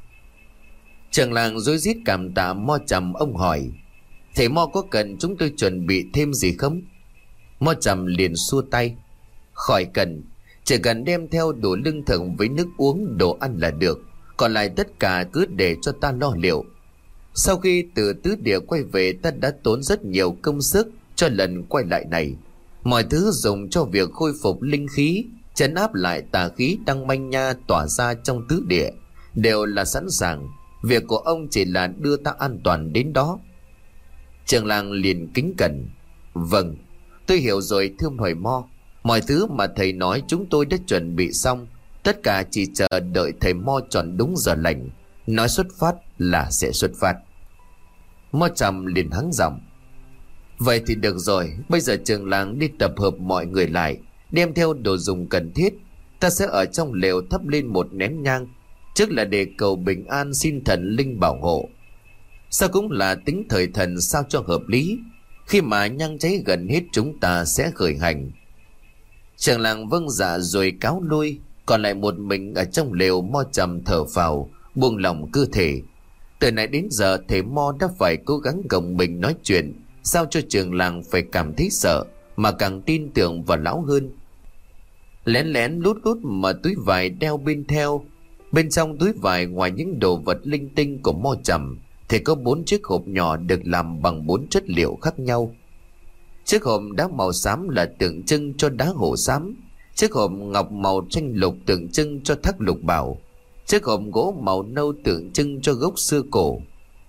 Speaker 1: Trưởng làng rối rít cảm tạ Mo Trầm. Ông hỏi: thầy Mo có cần chúng tôi chuẩn bị thêm gì không? Mo Trầm liền xua tay: khỏi cần, chỉ cần đem theo đồ lương thực với nước uống, đồ ăn là được. Còn lại tất cả cứ để cho ta lo liệu. Sau khi từ tứ địa quay về, ta đã tốn rất nhiều công sức cho lần quay lại này. Mọi thứ dùng cho việc khôi phục linh khí, trấn áp lại tà khí đang manh nha tỏa ra trong tứ địa đều là sẵn sàng. Việc của ông chỉ là đưa ta an toàn đến đó. Trưởng làng liền kính cẩn: vâng, tôi hiểu rồi thưa thầy Mo. Mọi thứ mà thầy nói chúng tôi đã chuẩn bị xong, tất cả chỉ chờ đợi thầy Mo chọn đúng giờ lành, nói xuất phát là sẽ xuất phát. Mo Trầm liền hắng giọng: vậy thì được rồi, bây giờ trưởng làng đi tập hợp mọi người lại, đem theo đồ dùng cần thiết. Ta sẽ ở trong lều thắp lên một nén nhang, trước là để cầu bình an, xin thần linh bảo hộ. Sao cũng là tính thời thần sao cho hợp lý. Khi mà nhang cháy gần hết, chúng ta sẽ khởi hành. Trưởng làng vâng dạ rồi cáo lui. Còn lại một mình ở trong lều, Mo Trầm thở phào, buông lòng cơ thể. Từ nãy đến giờ thầy Mo đã phải cố gắng gồng mình nói chuyện, sao cho trưởng làng phải cảm thấy sợ, mà càng tin tưởng vào lão hơn. Lén lén lút lút mà túi vải đeo bên theo. Bên trong túi vải, ngoài những đồ vật linh tinh của Mo Trầm, thì có bốn chiếc hộp nhỏ được làm bằng bốn chất liệu khác nhau. Chiếc hộp đá màu xám là tượng trưng cho đá hổ xám. Chiếc hộp ngọc màu xanh lục tượng trưng cho thác lục bảo. Chiếc hộp gỗ màu nâu tượng trưng cho gốc xưa cổ.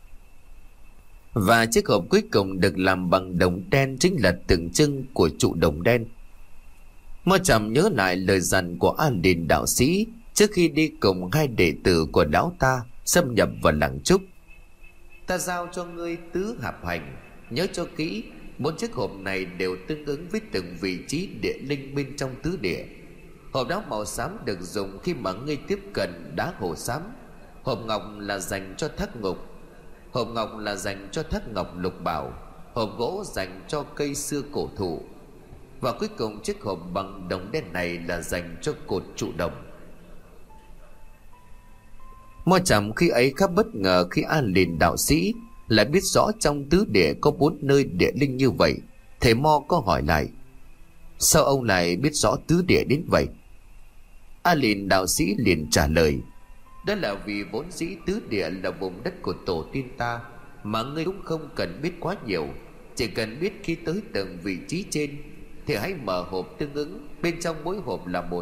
Speaker 1: Và chiếc hộp cuối cùng được làm bằng đồng đen chính là tượng trưng của trụ đồng đen. Mo Trầm nhớ lại lời dặn của A Lìn đạo sĩ trước khi đi cùng hai đệ tử của lão ta xâm nhập vào làng Trúc. Ta giao cho ngươi tứ hạp hành, nhớ cho kỹ, bốn chiếc hộp này đều tương ứng với từng vị trí địa linh bên trong tứ địa. Hộp đá màu xám được dùng khi mà ngươi tiếp cận đá hồ xám. Hộp ngọc là dành cho thác ngục. Hộp ngọc là dành cho thác ngọc lục bảo. Hộp gỗ dành cho cây xưa cổ thụ. Và cuối cùng chiếc hộp bằng đồng đen này là dành cho cột trụ đồng. Mo Trầm khi ấy khá bất ngờ khi A Lìn đạo sĩ lại biết rõ trong tứ địa có bốn nơi địa linh như vậy. Thầy Mo có hỏi lại: sao ông lại biết rõ tứ địa đến vậy? A Lìn đạo sĩ liền trả lời: đó là vì vốn dĩ tứ địa là vùng đất của tổ tiên ta, mà ngươi cũng không cần biết quá nhiều. Chỉ cần biết khi tới từng vị trí trên thì hãy mở hộp tương ứng, bên trong mỗi hộp là một...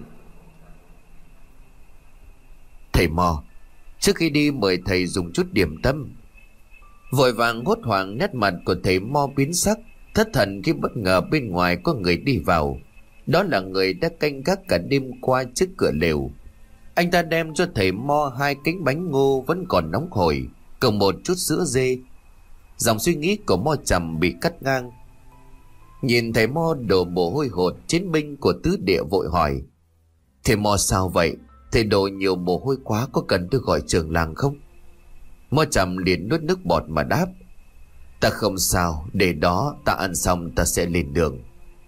Speaker 1: Thầy Mo, trước khi đi mời thầy dùng chút điểm tâm. Vội vàng hốt hoảng, nét mặt của thầy Mo biến sắc, thất thần khi bất ngờ bên ngoài có người đi vào. Đó là người đã canh gác cả đêm qua trước cửa lều. Anh ta đem cho thầy Mo hai cánh bánh ngô vẫn còn nóng hổi, cùng một chút sữa dê. Dòng suy nghĩ của Mo Trầm bị cắt ngang. Nhìn thầy Mo đổ mồ hôi hột, chiến binh của tứ địa vội hỏi: thầy Mo sao vậy? Thầy đổ nhiều mồ hôi quá, có cần tôi gọi trưởng làng không? Mo Trầm liền nuốt nước bọt mà đáp: ta không sao, để đó ta ăn xong ta sẽ lên đường.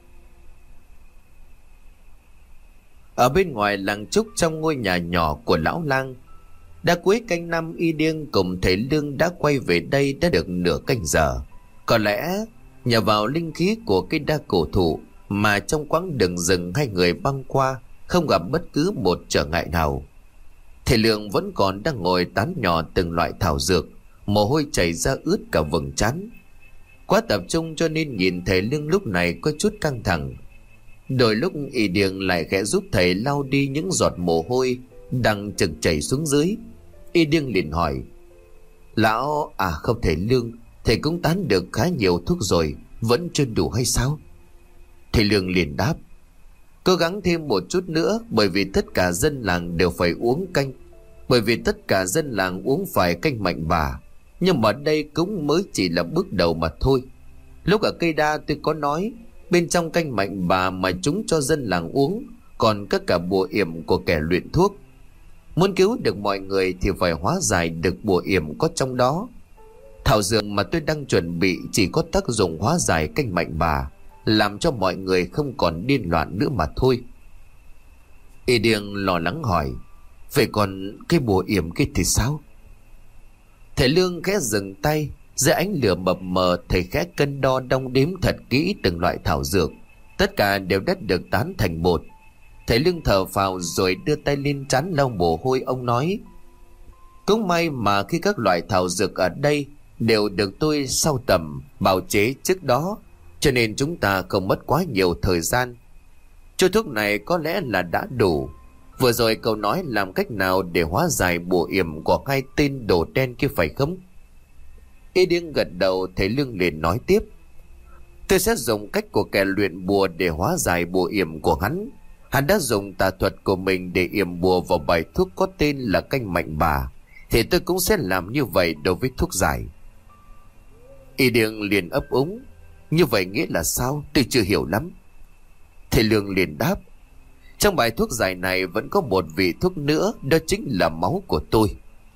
Speaker 1: Ở bên ngoài làng Trúc, trong ngôi nhà nhỏ của lão lang, đã cuối canh năm, Y Điêng cùng thầy Lương đã quay về đây đã được nửa canh giờ. Có lẽ nhờ vào linh khí của cây đa cổ thụ mà trong quãng đường rừng hai người băng qua không gặp bất cứ một trở ngại nào. Thầy Lương vẫn còn đang ngồi tán nhỏ từng loại thảo dược, mồ hôi chảy ra ướt cả vầng trán. Quá tập trung cho nên nhìn thầy Lương lúc này có chút căng thẳng. Đôi lúc Y Điêng lại khẽ giúp thầy lau đi những giọt mồ hôi đang trực chảy xuống dưới. Y Điêng liền hỏi: lão à không thầy Lương, thầy cũng tán được khá nhiều thuốc rồi, vẫn chưa đủ hay sao? Thầy Lương liền đáp: cố gắng thêm một chút nữa, bởi vì tất cả dân làng đều phải uống canh. Bởi vì tất cả dân làng uống phải canh mạnh bà. Nhưng mà đây cũng mới chỉ là bước đầu mà thôi. Lúc ở cây đa tôi có nói, bên trong canh mạnh bà mà chúng cho dân làng uống còn có cả bùa yểm của kẻ luyện thuốc. Muốn cứu được mọi người thì phải hóa giải được bùa yểm có trong đó. Thảo dược mà tôi đang chuẩn bị chỉ có tác dụng hóa giải canh mạnh bà, làm cho mọi người không còn điên loạn nữa mà thôi. Y Điêng lo lắng hỏi: vậy còn cái bùa yểm kia thì sao? Thầy Lương khẽ dừng tay, dưới ánh lửa mập mờ thầy khẽ cân đo đong đếm thật kỹ từng loại thảo dược. Tất cả đều đã được tán thành bột. Thầy Lương thở phào rồi đưa tay lên trán lau mồ hôi. Ông nói: cũng may mà khi các loại thảo dược ở đây đều được tôi sưu tầm bào chế trước đó, cho nên chúng ta không mất quá nhiều thời gian. Chỗ thuốc này có lẽ là đã đủ. Vừa rồi cậu nói làm cách nào để hóa giải bùa yểm của hai tên đồ đen kia phải không? Y Điêng gật đầu. Thầy Lương liền nói tiếp: tôi sẽ dùng cách của kẻ luyện bùa để hóa giải bùa yểm của hắn. Hắn đã dùng tà thuật của mình để yểm bùa vào bài thuốc có tên là canh mạnh bà, thì tôi cũng sẽ làm như vậy đối với thuốc giải. Y Điêng liền ấp úng: như vậy nghĩa là sao? Tôi chưa hiểu lắm. Thầy Lương liền đáp: trong bài thuốc giải này vẫn có một vị thuốc nữa, đó chính là máu của tôi.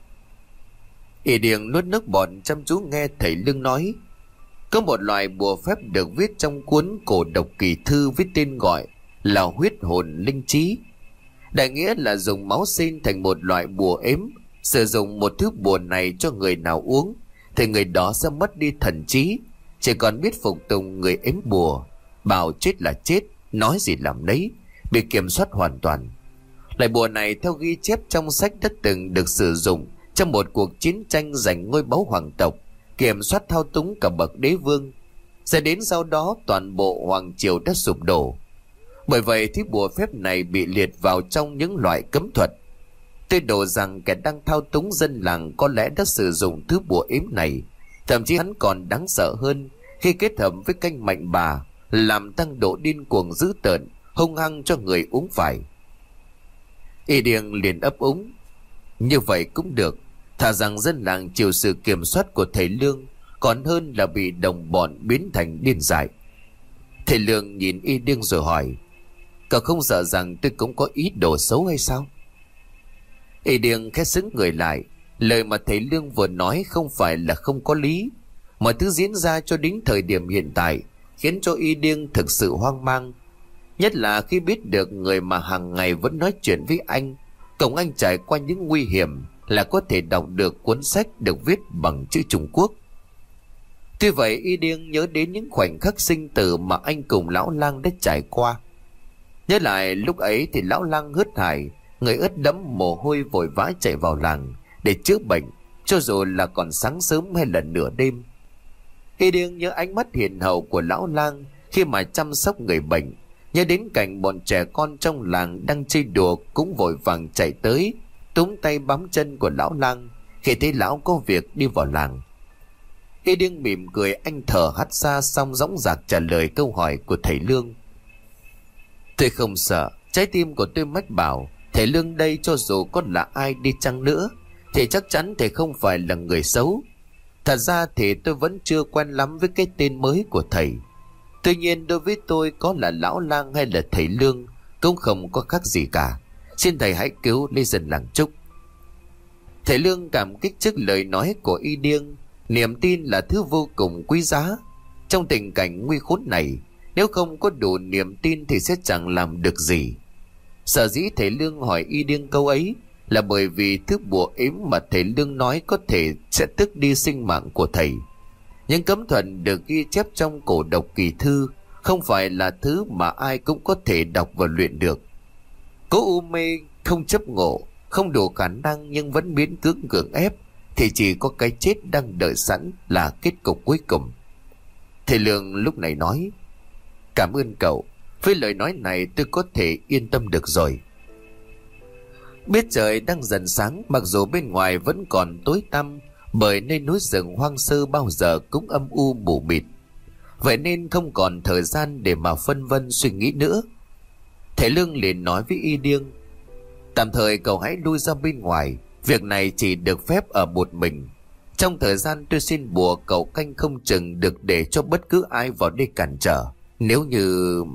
Speaker 1: Y Điêng nuốt nước bọt chăm chú nghe thầy Lương nói: có một loại bùa phép được viết trong cuốn Cổ Độc Kỳ Thư với tên gọi là huyết hồn linh trí. Đại nghĩa là dùng máu sinh thành một loại bùa ếm. Sử dụng một thứ bùa này cho người nào uống thì người đó sẽ mất đi thần trí, chỉ còn biết phục tùng người ếm bùa, bảo chết là chết, nói gì làm nấy, bị kiểm soát hoàn toàn. Loại bùa này theo ghi chép trong sách đã từng được sử dụng trong một cuộc chiến tranh giành ngôi báu hoàng tộc, kiểm soát thao túng cả bậc đế vương. Sẽ đến sau đó toàn bộ hoàng triều đã sụp đổ. Bởi vậy thứ bùa phép này bị liệt vào trong những loại cấm thuật. Tôi đổ rằng kẻ đang thao túng dân làng có lẽ đã sử dụng thứ bùa yếm này. Thậm chí hắn còn đáng sợ hơn khi kết hợp với canh mạnh bà, làm tăng độ điên cuồng dữ tợn, hung hăng cho người uống phải. Y Điêng liền ấp úng: như vậy cũng được, thà rằng dân làng chịu sự kiểm soát của thầy Lương còn hơn là bị đồng bọn biến thành điên dại. Thầy Lương nhìn Y Điêng rồi hỏi: cậu không sợ rằng tôi cũng có ý đồ xấu hay sao? Y Điêng khẽ sững người lại. Lời mà thầy Lương vừa nói không phải là không có lý. Mọi thứ diễn ra cho đến thời điểm hiện tại khiến cho Y Điêng thực sự hoang mang. Nhất là khi biết được người mà hàng ngày vẫn nói chuyện với anh, cộng anh trải qua những nguy hiểm, là có thể đọc được cuốn sách được viết bằng chữ Trung Quốc. Tuy vậy Y Điêng nhớ đến những khoảnh khắc sinh tử mà anh cùng lão lang đã trải qua. Nhớ lại lúc ấy thì lão lang hớt hải, người ướt đẫm mồ hôi vội vã chạy vào làng để chữa bệnh, cho dù là còn sáng sớm hay là nửa đêm. Y Điêng nhớ ánh mắt hiền hậu của lão lang khi mà chăm sóc người bệnh, nhớ đến cảnh bọn trẻ con trong làng đang chơi đùa cũng vội vàng chạy tới túm tay bám chân của lão lang khi thấy lão có việc đi vào làng. Y Điêng mỉm cười, anh thở hắt ra xong dõng dạc trả lời câu hỏi của thầy Lương: tôi không sợ. Trái tim của tôi mách bảo thầy Lương đây cho dù có là ai đi chăng nữa thì chắc chắn thầy không phải là người xấu. Thật ra thì tôi vẫn chưa quen lắm với cái tên mới của thầy. Tuy nhiên đối với tôi có là lão lang hay là thầy Lương cũng không có khác gì cả. Xin thầy hãy cứu lấy dân làng Trúc. Thầy Lương cảm kích trước lời nói của Y Điêng. Niềm tin là thứ vô cùng quý giá. Trong tình cảnh nguy khốn này, nếu không có đủ niềm tin thì sẽ chẳng làm được gì. Sở dĩ thầy Lương hỏi Y Điêng câu ấy là bởi vì thứ bùa yếm mà thầy Lương nói có thể sẽ tước đi sinh mạng của thầy. Những cấm thuật được ghi chép trong cổ độc kỳ thư không phải là thứ mà ai cũng có thể đọc và luyện được. Cố u mê không chấp ngộ, không đủ khả năng nhưng vẫn miễn cưỡng gượng ép thì chỉ có cái chết đang đợi sẵn là kết cục cuối cùng. Thầy Lương lúc này nói: cảm ơn cậu, với lời nói này tôi có thể yên tâm được rồi. Biết trời đang dần sáng, mặc dù bên ngoài vẫn còn tối tăm, bởi nơi núi rừng hoang sơ bao giờ cũng âm u mù mịt. Vậy nên không còn thời gian để mà phân vân suy nghĩ nữa. Thầy Lương liền nói với Y Điêng: tạm thời cậu hãy lui ra bên ngoài, việc này chỉ được phép ở một mình. Trong thời gian tôi xin bùa cậu canh không chừng được để cho bất cứ ai vào đây cản trở. Nếu như...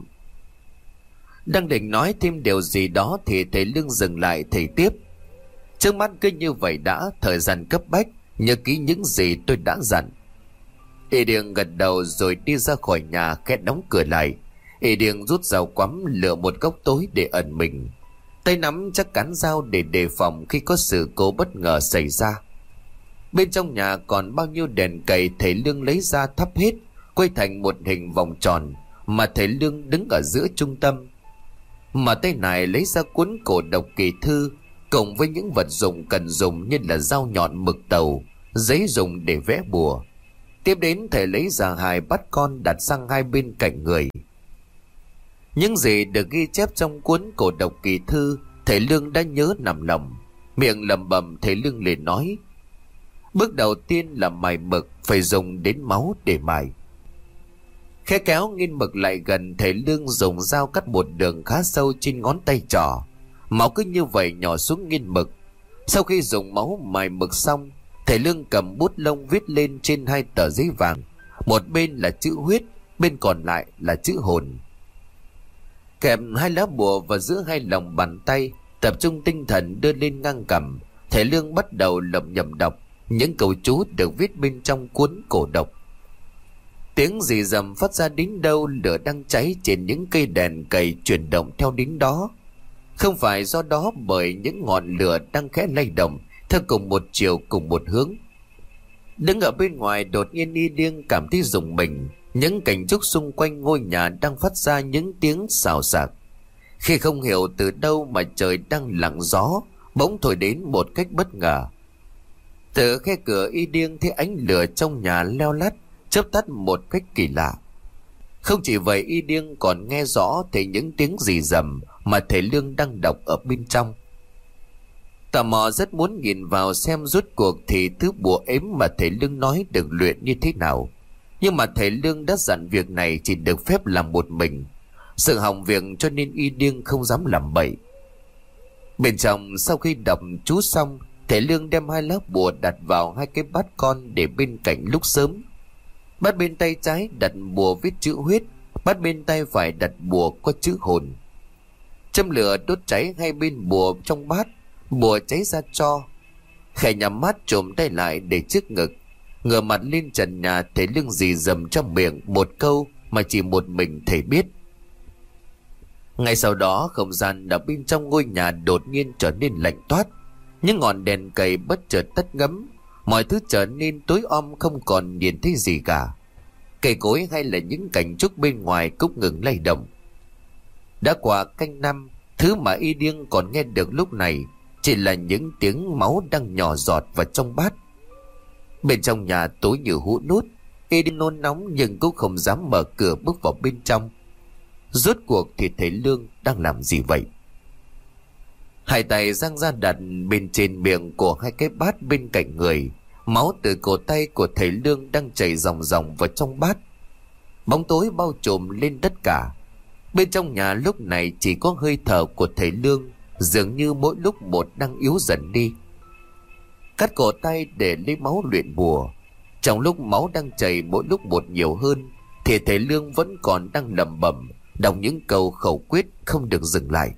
Speaker 1: Đang định nói thêm điều gì đó thì thầy Lương dừng lại. Thầy tiếp: trước mắt cứ như vậy đã, thời gian cấp bách, nhớ kỹ những gì tôi đã dặn. Y Điêng gật đầu rồi đi ra khỏi nhà, khẽ đóng cửa lại. Y Điêng rút dao quắm lựa một góc tối để ẩn mình, tay nắm chắc cán dao để đề phòng khi có sự cố bất ngờ xảy ra. Bên trong nhà còn bao nhiêu đèn cầy thầy Lương lấy ra thắp hết, quay thành một hình vòng tròn mà thầy Lương đứng ở giữa trung tâm. Mà tay này lấy ra cuốn cổ độc kỳ thư cùng với những vật dụng cần dùng như là dao nhọn, mực tàu, giấy dùng để vẽ bùa. Tiếp đến thầy lấy ra hai bát con đặt sang hai bên cạnh người. Những gì được ghi chép trong cuốn cổ độc kỳ thư thầy Lương đã nhớ nằm lòng. Miệng lẩm bẩm thầy Lương liền nói: bước đầu tiên là mài mực, phải dùng đến máu để mài. Khẽ kéo nghiên mực lại gần, thầy Lương dùng dao cắt một đường khá sâu trên ngón tay trỏ. Máu cứ như vậy nhỏ xuống nghiên mực. Sau khi dùng máu mài mực xong, thầy Lương cầm bút lông viết lên trên hai tờ giấy vàng. Một bên là chữ huyết, bên còn lại là chữ hồn. Kẹp hai lá bùa vào giữa hai lòng bàn tay, tập trung tinh thần đưa lên ngang cằm. Thầy Lương bắt đầu lẩm nhẩm đọc những câu chú được viết bên trong cuốn cổ độc. Tiếng rì rầm phát ra đến đâu, lửa đang cháy trên những cây đèn cầy chuyển động theo đến đó. Không phải do đó, bởi những ngọn lửa đang khẽ lay động theo cùng một chiều, cùng một hướng. Đứng ở bên ngoài, đột nhiên Y Điêng cảm thấy rùng mình. Những cành trúc xung quanh ngôi nhà đang phát ra những tiếng xào xạc. Khi không hiểu từ đâu mà trời đang lặng gió bỗng thổi đến một cách bất ngờ. Từ khe cửa y điêng thấy ánh lửa trong nhà leo lắt, chớp tắt một cách kỳ lạ. Không chỉ vậy, y điêng còn nghe rõ thấy những tiếng rì rầm mà thầy Lương đang đọc ở bên trong. Tò mò rất muốn nhìn vào xem rốt cuộc thì thứ bùa ếm mà thầy Lương nói được luyện như thế nào. Nhưng mà thầy Lương đã dặn việc này chỉ được phép làm một mình, sợ hỏng việc cho nên y điêng không dám làm bậy. Bên trong sau khi đọc chú xong, thầy Lương đem hai lá bùa đặt vào hai cái bát con để bên cạnh lúc sớm. Bát bên tay trái đặt bùa viết chữ huyết, bát bên tay phải đặt bùa có chữ hồn. Châm lửa đốt cháy hai bên bùa trong bát, bùa cháy ra tro. Khải nhắm mắt trồm tay lại để trước ngực, ngửa mặt lên trần nhà. Thầy Lương rì rầm trong miệng một câu mà chỉ một mình thầy biết. Ngay sau đó, không gian ở bên trong ngôi nhà đột nhiên trở nên lạnh toát. Những ngọn đèn cầy bất chợt tắt ngấm, mọi thứ trở nên tối om, không còn nhìn thấy gì cả. Cây cối hay là những cảnh trúc bên ngoài cũng ngừng lay động. Đã qua canh năm, thứ mà y điêng còn nghe được lúc này chỉ là những tiếng máu đang nhỏ giọt vào trong bát. Bên trong nhà tối như hũ nút, y điêng nôn nóng nhưng cũng không dám mở cửa bước vào bên trong. Rốt cuộc thì thầy Lương đang làm gì vậy? Hai tay giang ra đặt bên trên miệng của hai cái bát bên cạnh người. Máu từ cổ tay của thầy Lương đang chảy ròng ròng vào trong bát. Bóng tối bao trùm lên tất cả. Bên trong nhà lúc này chỉ có hơi thở của thầy Lương, dường như mỗi lúc một đang yếu dần đi. Cắt cổ tay để lấy máu luyện bùa. Trong lúc máu đang chảy mỗi lúc một nhiều hơn, thì thầy Lương vẫn còn đang lẩm bẩm đọc những câu khẩu quyết không được dừng lại.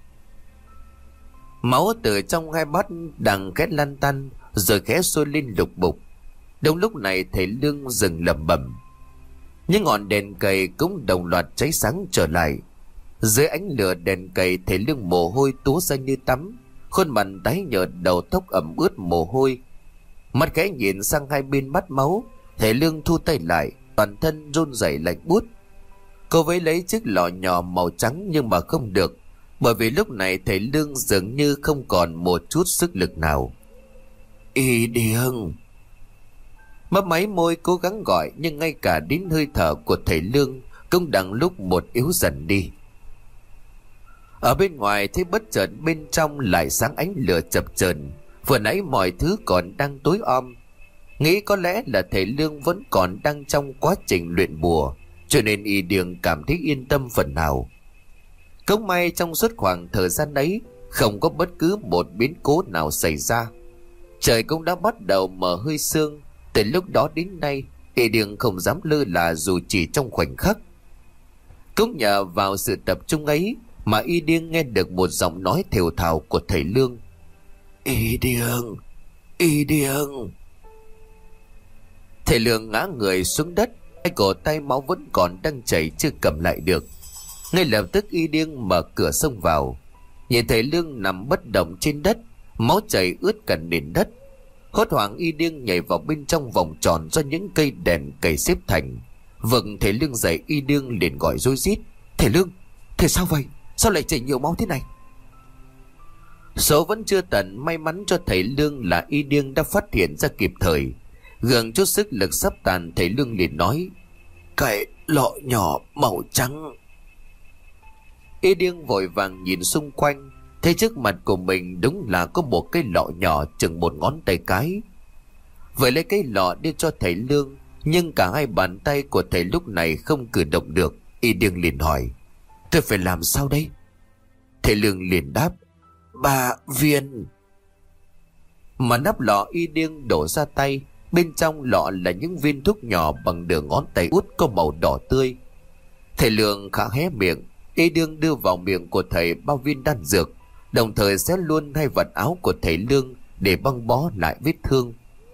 Speaker 1: Máu từ trong hai bát đang khẽ lăn tăn rồi khẽ sôi lên lục bục. Đúng lúc này thầy Lương dừng lẩm bẩm. Những ngọn đèn cầy cũng đồng loạt cháy sáng trở lại. Dưới ánh lửa đèn cầy, thầy Lương mồ hôi túa ra như tắm, khuôn mặt tái nhợt, đầu tóc ẩm ướt mồ hôi. Mắt khẽ nhìn sang hai bên mắt máu, thầy Lương thu tay lại, toàn thân run rẩy lạnh buốt. Cô với lấy chiếc lọ nhỏ màu trắng nhưng mà không được, bởi vì lúc này thầy Lương dường như không còn một chút sức lực nào. Y điêng. Mấp máy môi cố gắng gọi, nhưng ngay cả đến hơi thở của thầy Lương cũng đang lúc một yếu dần đi. Ở bên ngoài thấy bất chợt bên trong lại sáng ánh lửa chập chờn. Vừa nãy mọi thứ còn đang tối om, nghĩ có lẽ là thầy Lương vẫn còn đang trong quá trình luyện bùa, cho nên y điêng cảm thấy yên tâm phần nào. Cũng may trong suốt khoảng thời gian ấy không có bất cứ một biến cố nào xảy ra. Trời cũng đã bắt đầu mờ hơi sương. Từ lúc đó đến nay, y điêng không dám lơ là dù chỉ trong khoảnh khắc. Cũng nhờ vào sự tập trung ấy mà y điêng nghe được một giọng nói thều thào của thầy Lương. Y điêng, y điêng. Thầy Lương ngã người xuống đất, hai cổ tay máu vẫn còn đang chảy chưa cầm lại được. Ngay lập tức y điêng mở cửa xông vào, nhìn thầy Lương nằm bất động trên đất, máu chảy ướt cả nền đất. Hốt hoảng y điêng nhảy vào bên trong vòng tròn do những cây đèn cầy xếp thành. Vực thầy Lương dậy, y điêng liền gọi rối rít. Thầy Lương, thầy sao vậy? Sao lại chảy nhiều máu thế này? Số vẫn chưa tận, may mắn cho thầy Lương là y điêng đã phát hiện ra kịp thời. Gượng chút sức lực sắp tàn, thầy Lương liền nói: Cái lọ nhỏ màu trắng. Y điêng vội vàng nhìn xung quanh, thấy trước mặt của mình đúng là có một cái lọ nhỏ chừng một ngón tay cái. Vậy lấy cái lọ đưa cho thầy Lương, nhưng cả hai bàn tay của thầy lúc này không cử động được. Y điêng liền hỏi: Tôi phải làm sao đây? Thầy Lương liền đáp: Ba viên. Mà nắp lọ y điêng đổ ra tay, bên trong lọ là những viên thuốc nhỏ bằng đường ngón tay út có màu đỏ tươi. Thầy Lương khẽ hé miệng, y điêng đưa vào miệng của thầy bao viên đan dược, đồng thời xé luôn hai vật áo của thầy Lương để băng bó lại vết thương.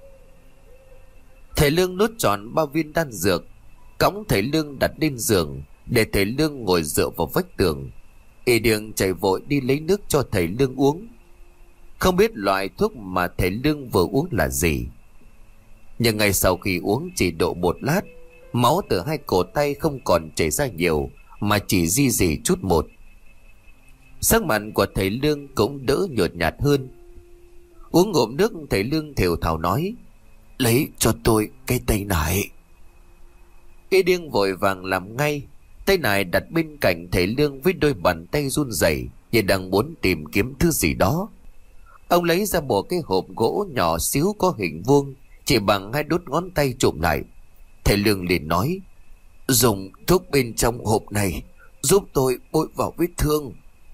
Speaker 1: Thầy Lương nuốt trọn bao viên đan dược, cõng thầy Lương đặt lên giường để thầy Lương ngồi dựa vào vách tường. Y điêng chạy vội đi lấy nước cho thầy Lương uống. Không biết loại thuốc mà thầy Lương vừa uống là gì, nhưng ngay sau khi uống chỉ độ một lát, máu từ hai cổ tay không còn chảy ra nhiều mà chỉ ri rỉ chút một. Sắc mặt của thầy Lương cũng đỡ nhợt nhạt hơn. Uống ngụm nước, thầy Lương thều thào nói: Lấy cho tôi cái tay nải. Y Điêng vội vàng làm ngay. Tay nải đặt bên cạnh thầy Lương với đôi bàn tay run rẩy như đang muốn tìm kiếm thứ gì đó. Ông lấy ra một cái hộp gỗ nhỏ xíu có hình vuông, chỉ bằng hai đốt ngón tay chụm lại. Thầy Lương liền nói: dùng thuốc bên trong hộp này giúp tôi bôi vào vết thương.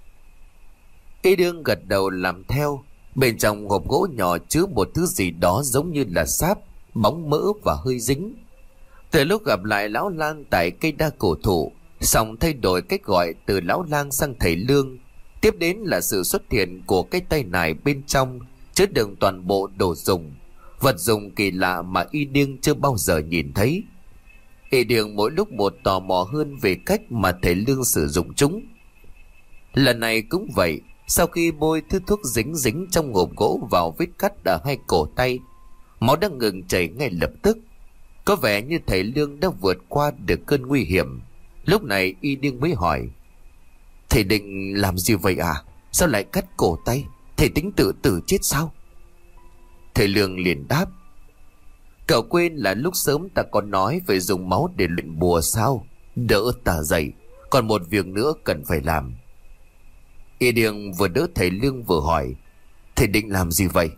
Speaker 1: Y Điêng gật đầu làm theo. Bên trong hộp gỗ nhỏ chứa một thứ gì đó giống như là sáp, bóng mỡ và hơi dính. Từ lúc gặp lại lão lang tại cây đa cổ thụ, xong thay đổi cách gọi từ lão lang sang thầy Lương, tiếp đến là sự xuất hiện của cái tay nải bên trong chứa đựng toàn bộ đồ dùng, vật dụng kỳ lạ mà Y Điêng chưa bao giờ nhìn thấy. Y Điêng mỗi lúc một tò mò hơn về cách mà thầy Lương sử dụng chúng. Lần này cũng vậy. Sau khi bôi thứ thuốc dính dính trong hộp gỗ vào vết cắt ở hai cổ tay, máu đã ngừng chảy ngay lập tức. Có vẻ như thầy Lương đã vượt qua được cơn nguy hiểm. Lúc này Y Điêng mới hỏi: thầy định làm gì vậy à? Sao lại cắt cổ tay? Thầy tính tự tử chết sao? Thầy Lương liền đáp: cậu quên là lúc sớm ta có nói phải dùng máu để luyện bùa sao? Đỡ ta dậy, còn một việc nữa cần phải làm. Y Điêng vừa đỡ thầy Lương vừa hỏi: thầy định làm gì vậy?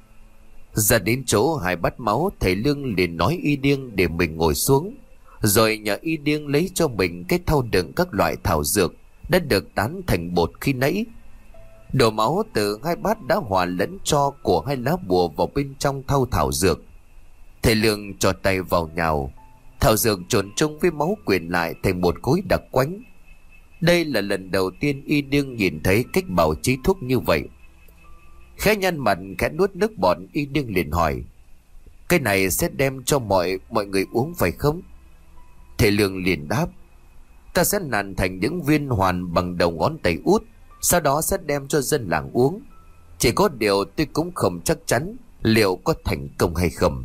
Speaker 1: Ra đến chỗ hai bát máu, thầy Lương liền nói Y Điêng để mình ngồi xuống, rồi nhờ Y Điêng lấy cho mình cái thau đựng các loại thảo dược đã được tán thành bột khi nãy. Đổ máu từ hai bát đã hòa lẫn tro của hai lá bùa vào bên trong thau thảo dược. Thầy Lương cho tay vào nhào, thảo dược trộn chung với máu quyện lại thành một khối đặc quánh. Đây là lần đầu tiên Y Điêng nhìn thấy cách bào chế thuốc như vậy. Khẽ nhăn mặt khẽ nuốt nước bọt, Y Điêng liền hỏi: cái này sẽ đem cho mọi mọi người uống phải không? Thầy Lương liền đáp: ta sẽ nặn thành những viên hoàn bằng đầu ngón tay út, sau đó sẽ đem cho dân làng uống. Chỉ có điều tôi cũng không chắc chắn liệu có thành công hay không.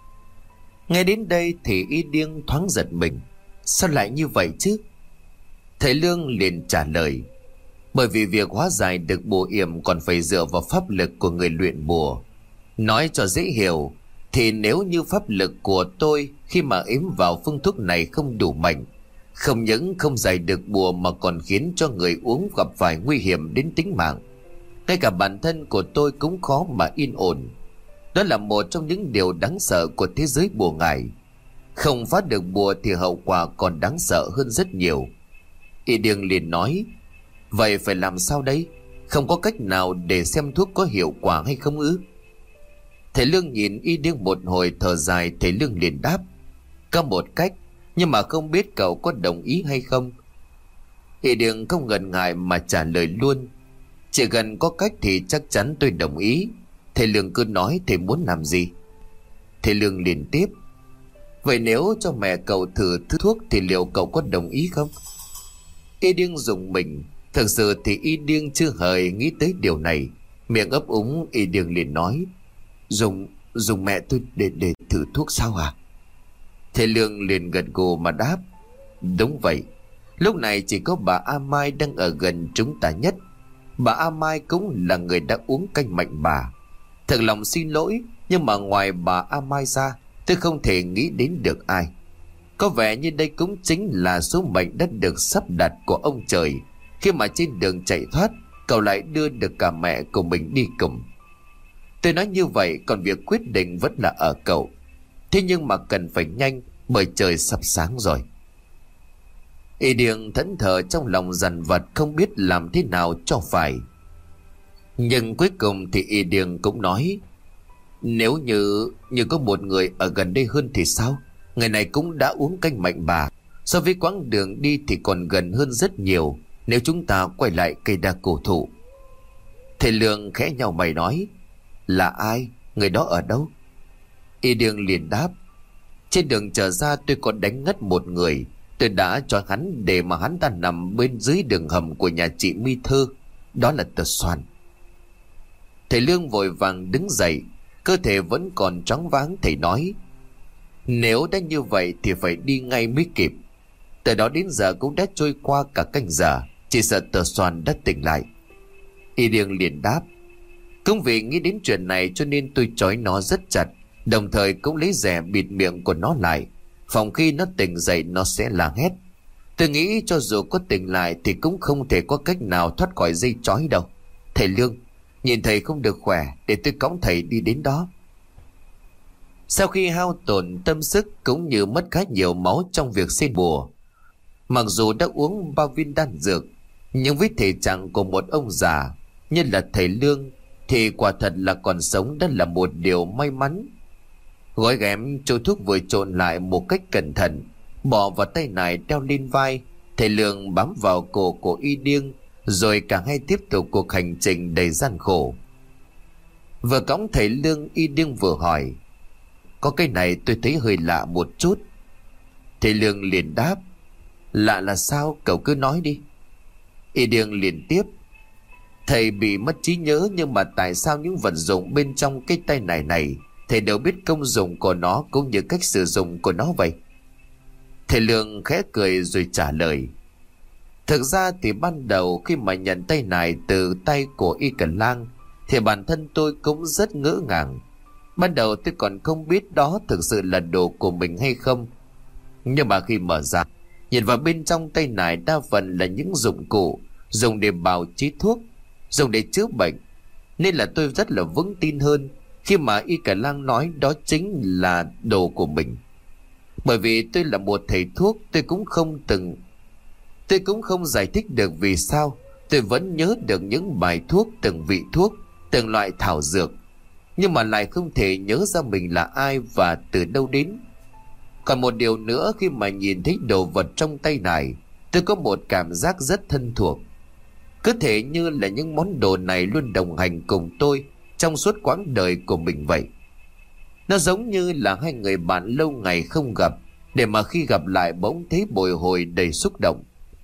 Speaker 1: Nghe đến đây thì Y Điêng thoáng giật mình. Sao lại như vậy chứ? Thầy Lương liền trả lời: bởi vì việc hóa giải được bùa yểm còn phải dựa vào pháp lực của người luyện bùa. Nói cho dễ hiểu thì nếu như pháp lực của tôi khi mà ếm vào phương thuốc này không đủ mạnh, không những không giải được bùa mà còn khiến cho người uống gặp phải nguy hiểm đến tính mạng. Ngay cả bản thân của tôi cũng khó mà yên ổn. Đó là một trong những điều đáng sợ của thế giới bùa ngải. Không phá được bùa thì hậu quả còn đáng sợ hơn rất nhiều. Y Điêng liền nói: vậy phải làm sao đây? Không có cách nào để xem thuốc có hiệu quả hay không ư? Thầy Lương nhìn Y Điêng một hồi thở dài. Thầy Lương liền đáp: có một cách, nhưng mà không biết cậu có đồng ý hay không. Y Điêng không ngần ngại mà trả lời luôn: chỉ cần có cách thì chắc chắn tôi đồng ý. Thầy Lương cứ nói thầy muốn làm gì. Thầy Lương liền tiếp: vậy nếu cho mẹ cậu thử thứ thuốc thì liệu cậu có đồng ý không? Y Điêng rùng mình. Thực sự thì Y Điêng chưa hề nghĩ tới điều này. Miệng ấp úng, Y Điêng liền nói: Dùng dùng mẹ tôi để để thử thuốc sao à? Thầy Lương liền gật gù mà đáp: đúng vậy. Lúc này chỉ có bà A Mai đang ở gần chúng ta nhất. Bà A Mai cũng là người đã uống canh mạnh bà. Thật lòng xin lỗi, nhưng mà ngoài bà A Mai ra, tôi không thể nghĩ đến được ai. Có vẻ như đây cũng chính là số mệnh đã được sắp đặt của ông trời, khi mà trên đường chạy thoát, cậu lại đưa được cả mẹ của mình đi cùng. Tôi nói như vậy, còn việc quyết định vẫn là ở cậu. Thế nhưng mà cần phải nhanh, bởi trời sắp sáng rồi. Y Điêng thẫn thờ trong lòng dằn vặt, không biết làm thế nào cho phải. Nhưng cuối cùng thì Y Điêng cũng nói: nếu như như có một người ở gần đây hơn thì sao? Người này cũng đã uống canh mạnh bà. So với quãng đường đi thì còn gần hơn rất nhiều nếu chúng ta quay lại cây đa cổ thụ. Thầy Lương khẽ nhàu mày nói: là ai? Người đó ở đâu? Y Điêng liền đáp: trên đường trở ra tôi có đánh ngất một người. Tôi đã cho hắn để mà hắn ta nằm bên dưới đường hầm của nhà chị My Thơ. Đó là Tờ Soàn. Thầy Lương vội vàng đứng dậy, cơ thể vẫn còn choáng váng. Thầy nói: nếu đã như vậy thì phải đi ngay mới kịp. Từ đó đến giờ cũng đã trôi qua cả canh giờ, chỉ sợ Tờ Soàn đã tỉnh lại. Y Điêng liền đáp: cũng vì nghĩ đến chuyện này cho nên tôi trói nó rất chặt, đồng thời cũng lấy rẻ bịt miệng của nó lại, phòng khi nó tỉnh dậy nó sẽ la hét. Tôi nghĩ cho dù có tỉnh lại thì cũng không thể có cách nào thoát khỏi dây trói đâu. Thầy Lương, nhìn thầy không được khỏe, để tôi cõng thầy đi đến đó. Sau khi hao tổn tâm sức cũng như mất khá nhiều máu trong việc xây bùa, mặc dù đã uống bao viên đan dược, nhưng với thể trạng của một ông già như là thầy Lương thì quả thật là còn sống đã là một điều may mắn. Gói ghém chỗ thuốc vừa trộn lại một cách cẩn thận, bỏ vào tay này đeo lên vai, thầy Lương bám vào cổ của Y Điêng, rồi cả hai tiếp tục cuộc hành trình đầy gian khổ. Vừa cõng thầy Lương, Y Điêng vừa hỏi: có cái này tôi thấy hơi lạ một chút. Thầy Lương liền đáp: lạ là sao, cậu cứ nói đi. Y Điêng liền tiếp: thầy bị mất trí nhớ, nhưng mà tại sao những vật dụng bên trong cái tay này này thầy đều biết công dụng của nó cũng như cách sử dụng của nó vậy? Thầy Lương khẽ cười rồi trả lời: thực ra thì ban đầu khi mà nhận tay này từ tay của Y Cần Lang thì bản thân tôi cũng rất ngỡ ngàng. Ban đầu tôi còn không biết đó thực sự là đồ của mình hay không. Nhưng mà khi mở ra, nhìn vào bên trong tay này đa phần là những dụng cụ dùng để bào chế thuốc, dùng để chữa bệnh, nên là tôi rất là vững tin hơn khi mà Y Cả Lang nói đó chính là đồ của mình. Bởi vì tôi là một thầy thuốc, tôi cũng không từng Tôi cũng không giải thích được vì sao tôi vẫn nhớ được những bài thuốc, từng vị thuốc, từng loại thảo dược, nhưng mà lại không thể nhớ ra mình là ai và từ đâu đến. Còn một điều nữa, khi mà nhìn thấy đồ vật trong tay này, tôi có một cảm giác rất thân thuộc. Cứ thể như là những món đồ này luôn đồng hành cùng tôi trong suốt quãng đời của mình vậy. Nó giống như là hai người bạn lâu ngày không gặp, để mà khi gặp lại bỗng thấy bồi hồi đầy xúc động.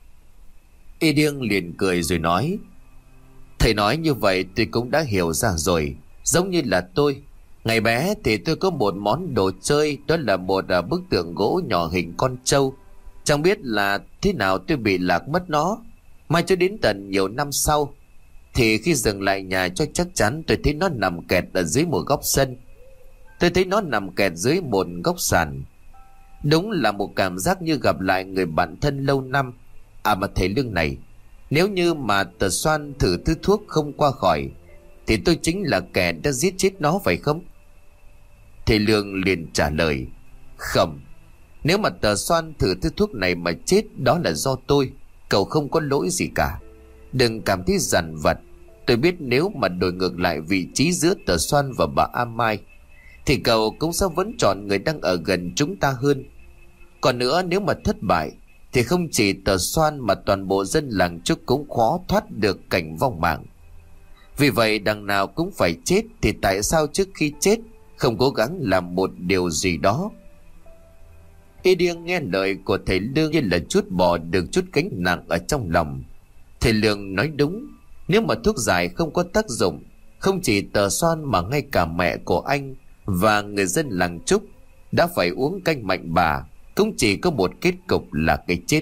Speaker 1: Y Điêng liền cười rồi nói: thầy nói như vậy tôi cũng đã hiểu ra rồi. Giống như là tôi, ngày bé thì tôi có một món đồ chơi, đó là một à, bức tượng gỗ nhỏ hình con trâu. Chẳng biết là thế nào tôi bị lạc mất nó. Mai cho đến tận nhiều năm sau, thì khi dừng lại nhà cho chắc chắn, tôi thấy nó nằm kẹt ở dưới một góc sân. Tôi thấy nó nằm kẹt dưới một góc sàn. Đúng là một cảm giác như gặp lại người bạn thân lâu năm. À mà thầy Lương này, nếu như mà tờ Xoan thử thứ thuốc không qua khỏi thì tôi chính là kẻ đã giết chết nó phải không? Thầy Lương liền trả lời: không, nếu mà tờ Xoan thử thứ thuốc này mà chết, đó là do tôi. Cậu không có lỗi gì cả. Đừng cảm thấy dằn vặt. Tôi biết nếu mà đổi ngược lại vị trí giữa tờ Xoan và bà A Mai thì cậu cũng sẽ vẫn chọn người đang ở gần chúng ta hơn. Còn nữa, nếu mà thất bại thì không chỉ tờ Xoan mà toàn bộ dân làng Trúc cũng khó thoát được cảnh vong mạng. Vì vậy đằng nào cũng phải chết, thì tại sao trước khi chết không cố gắng làm một điều gì đó? Y Điêng nghe lời của thầy Lương như là chút bỏ được chút gánh nặng ở trong lòng. Thầy Lương nói đúng. Nếu mà thuốc giải không có tác dụng, không chỉ tờ Xoan mà ngay cả mẹ của anh và người dân làng Trúc đã phải uống canh mạnh bà, cũng chỉ có một kết cục là cái chết.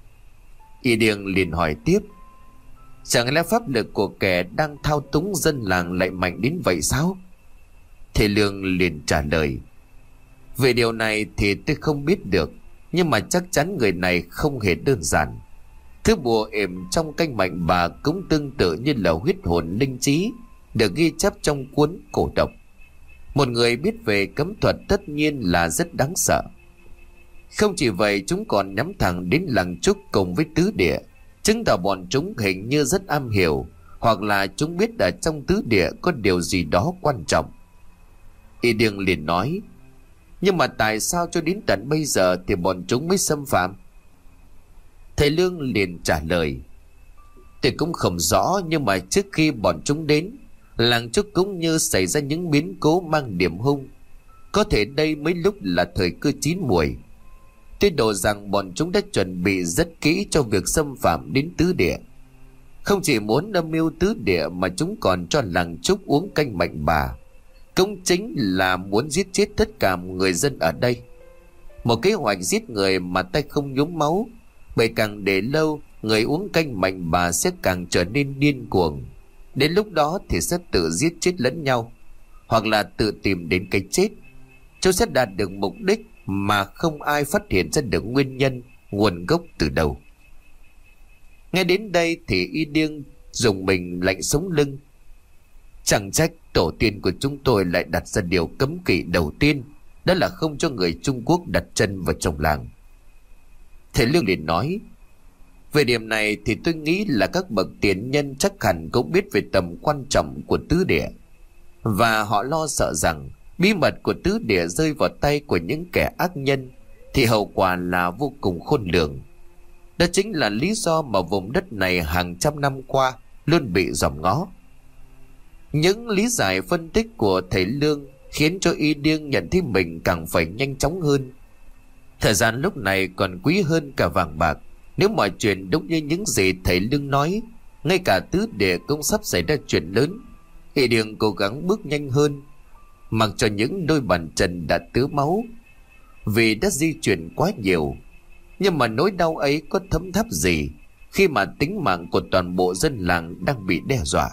Speaker 1: Y Điêng liền hỏi tiếp: chẳng lẽ pháp lực của kẻ đang thao túng dân làng lại mạnh đến vậy sao? Thầy Lương liền trả lời: về điều này thì tôi không biết được, nhưng mà chắc chắn người này không hề đơn giản. Thứ bùa ểm trong canh mạnh bà cũng tương tự như là huyết hồn linh trí được ghi chép trong cuốn cổ độc. Một người biết về cấm thuật tất nhiên là rất đáng sợ. Không chỉ vậy, chúng còn nhắm thẳng đến làng Trúc cùng với tứ địa, chứng tỏ bọn chúng hình như rất am hiểu, hoặc là chúng biết ở trong tứ địa có điều gì đó quan trọng. Y Điêng liền nói: nhưng mà tại sao cho đến tận bây giờ thì bọn chúng mới xâm phạm? Thầy Lương liền trả lời: tôi cũng không rõ, nhưng mà trước khi bọn chúng đến, làng Trúc cũng như xảy ra những biến cố mang điểm hung. Có thể đây mấy lúc là thời cơ chín muồi. Tôi đồ rằng bọn chúng đã chuẩn bị rất kỹ cho việc xâm phạm đến tứ địa. Không chỉ muốn âm mưu tứ địa mà chúng còn cho làng Trúc uống canh mạnh bà, cũng chính là muốn giết chết tất cả người dân ở đây. Một kế hoạch giết người mà tay không nhuốm máu, bởi càng để lâu, người uống canh mạnh bà sẽ càng trở nên điên cuồng. Đến lúc đó thì sẽ tự giết chết lẫn nhau, hoặc là tự tìm đến cái chết. Cháu sẽ đạt được mục đích mà không ai phát hiện ra được nguyên nhân, nguồn gốc từ đâu. Nghe đến đây thì Y Điêng dùng mình lạnh sống lưng. Chẳng trách tổ tiên của chúng tôi lại đặt ra điều cấm kỵ đầu tiên, đó là không cho người Trung Quốc đặt chân vào trong làng. Thầy Lương liền nói, về điểm này thì tôi nghĩ là các bậc tiền nhân chắc hẳn cũng biết về tầm quan trọng của tứ địa, và họ lo sợ rằng bí mật của tứ địa rơi vào tay của những kẻ ác nhân thì hậu quả là vô cùng khôn lường. Đó chính là lý do mà vùng đất này hàng trăm năm qua luôn bị dòm ngó. Những lý giải phân tích của thầy Lương khiến cho Y Điêng nhận thấy mình càng phải nhanh chóng hơn. Thời gian lúc này còn quý hơn cả vàng bạc. Nếu mọi chuyện đúng như những gì thầy Lương nói, ngay cả tứ địa cũng sắp xảy ra chuyện lớn. Y Điêng cố gắng bước nhanh hơn, mặc cho những đôi bàn chân đã tứa máu vì đã di chuyển quá nhiều. Nhưng mà nỗi đau ấy có thấm tháp gì khi mà tính mạng của toàn bộ dân làng đang bị đe dọa.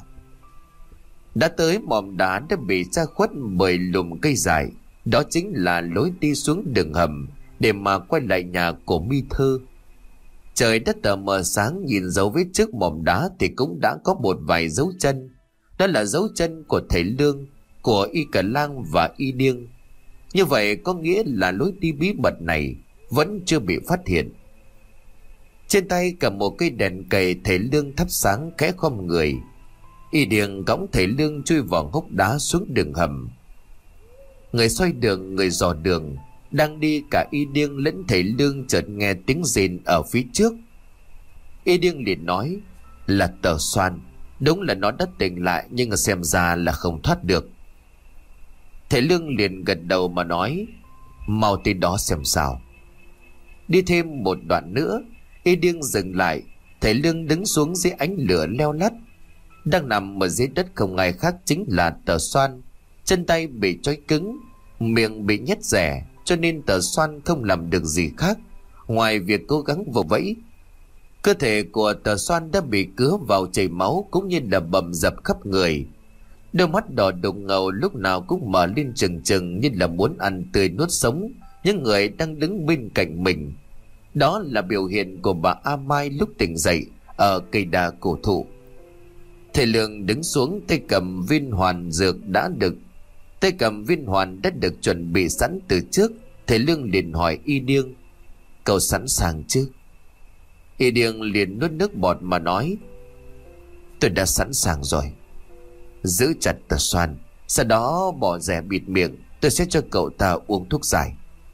Speaker 1: Đã tới mỏm đá đã bị che khuất bởi lùm cây dài, đó chính là lối đi xuống đường hầm để mà quay lại nhà của Mi Thơ. Trời đất tờ mờ sáng, nhìn dấu vết trước mỏm đá thì cũng đã có một vài dấu chân. Đó là dấu chân của thầy Lương, của Y Cả Lang và Y Điêng. Như vậy có nghĩa là lối đi bí mật này vẫn chưa bị phát hiện. Trên tay cầm một cây đèn cầy, thầy Lương thắp sáng khẽ khom người. Y Điêng cõng thầy Lương chui vào hốc đá xuống đường hầm. Người xoay đường, người dò đường. Đang đi cả Y Điêng lẫn thầy Lương chợt nghe tiếng rên ở phía trước. Y Điêng liền nói, là Tờ Xoan. Đúng là nó đã tỉnh lại, nhưng xem ra là không thoát được. Thầy Lương liền gật đầu mà nói, mau tới đó xem sao. Đi thêm một đoạn nữa, Y Điêng dừng lại. Thầy Lương đứng xuống dưới ánh lửa leo lắt. Đang nằm ở dưới đất không ai khác chính là Tờ Xoan. Chân tay bị trói cứng, miệng bị nhét rẻ, cho nên Tờ Xoan không làm được gì khác ngoài việc cố gắng vùng vẫy. Cơ thể của Tờ Xoan đã bị cứa vào chảy máu cũng như là bầm dập khắp người. Đôi mắt đỏ đục ngầu lúc nào cũng mở lên trừng trừng như là muốn ăn tươi nuốt sống những người đang đứng bên cạnh mình. Đó là biểu hiện của bà A Mai lúc tỉnh dậy ở cây đa cổ thụ. Thầy Lương đứng xuống, tay cầm viên hoàn dược đã được tay cầm viên hoàn đã được chuẩn bị sẵn từ trước. Thầy Lương liền hỏi Y Điêng, cậu sẵn sàng chứ? Y Điêng liền nuốt nước bọt mà nói, tôi đã sẵn sàng rồi. Giữ chặt Tờ Xoan, sau đó bỏ rẻ bịt miệng, tôi sẽ cho cậu ta uống thuốc giải.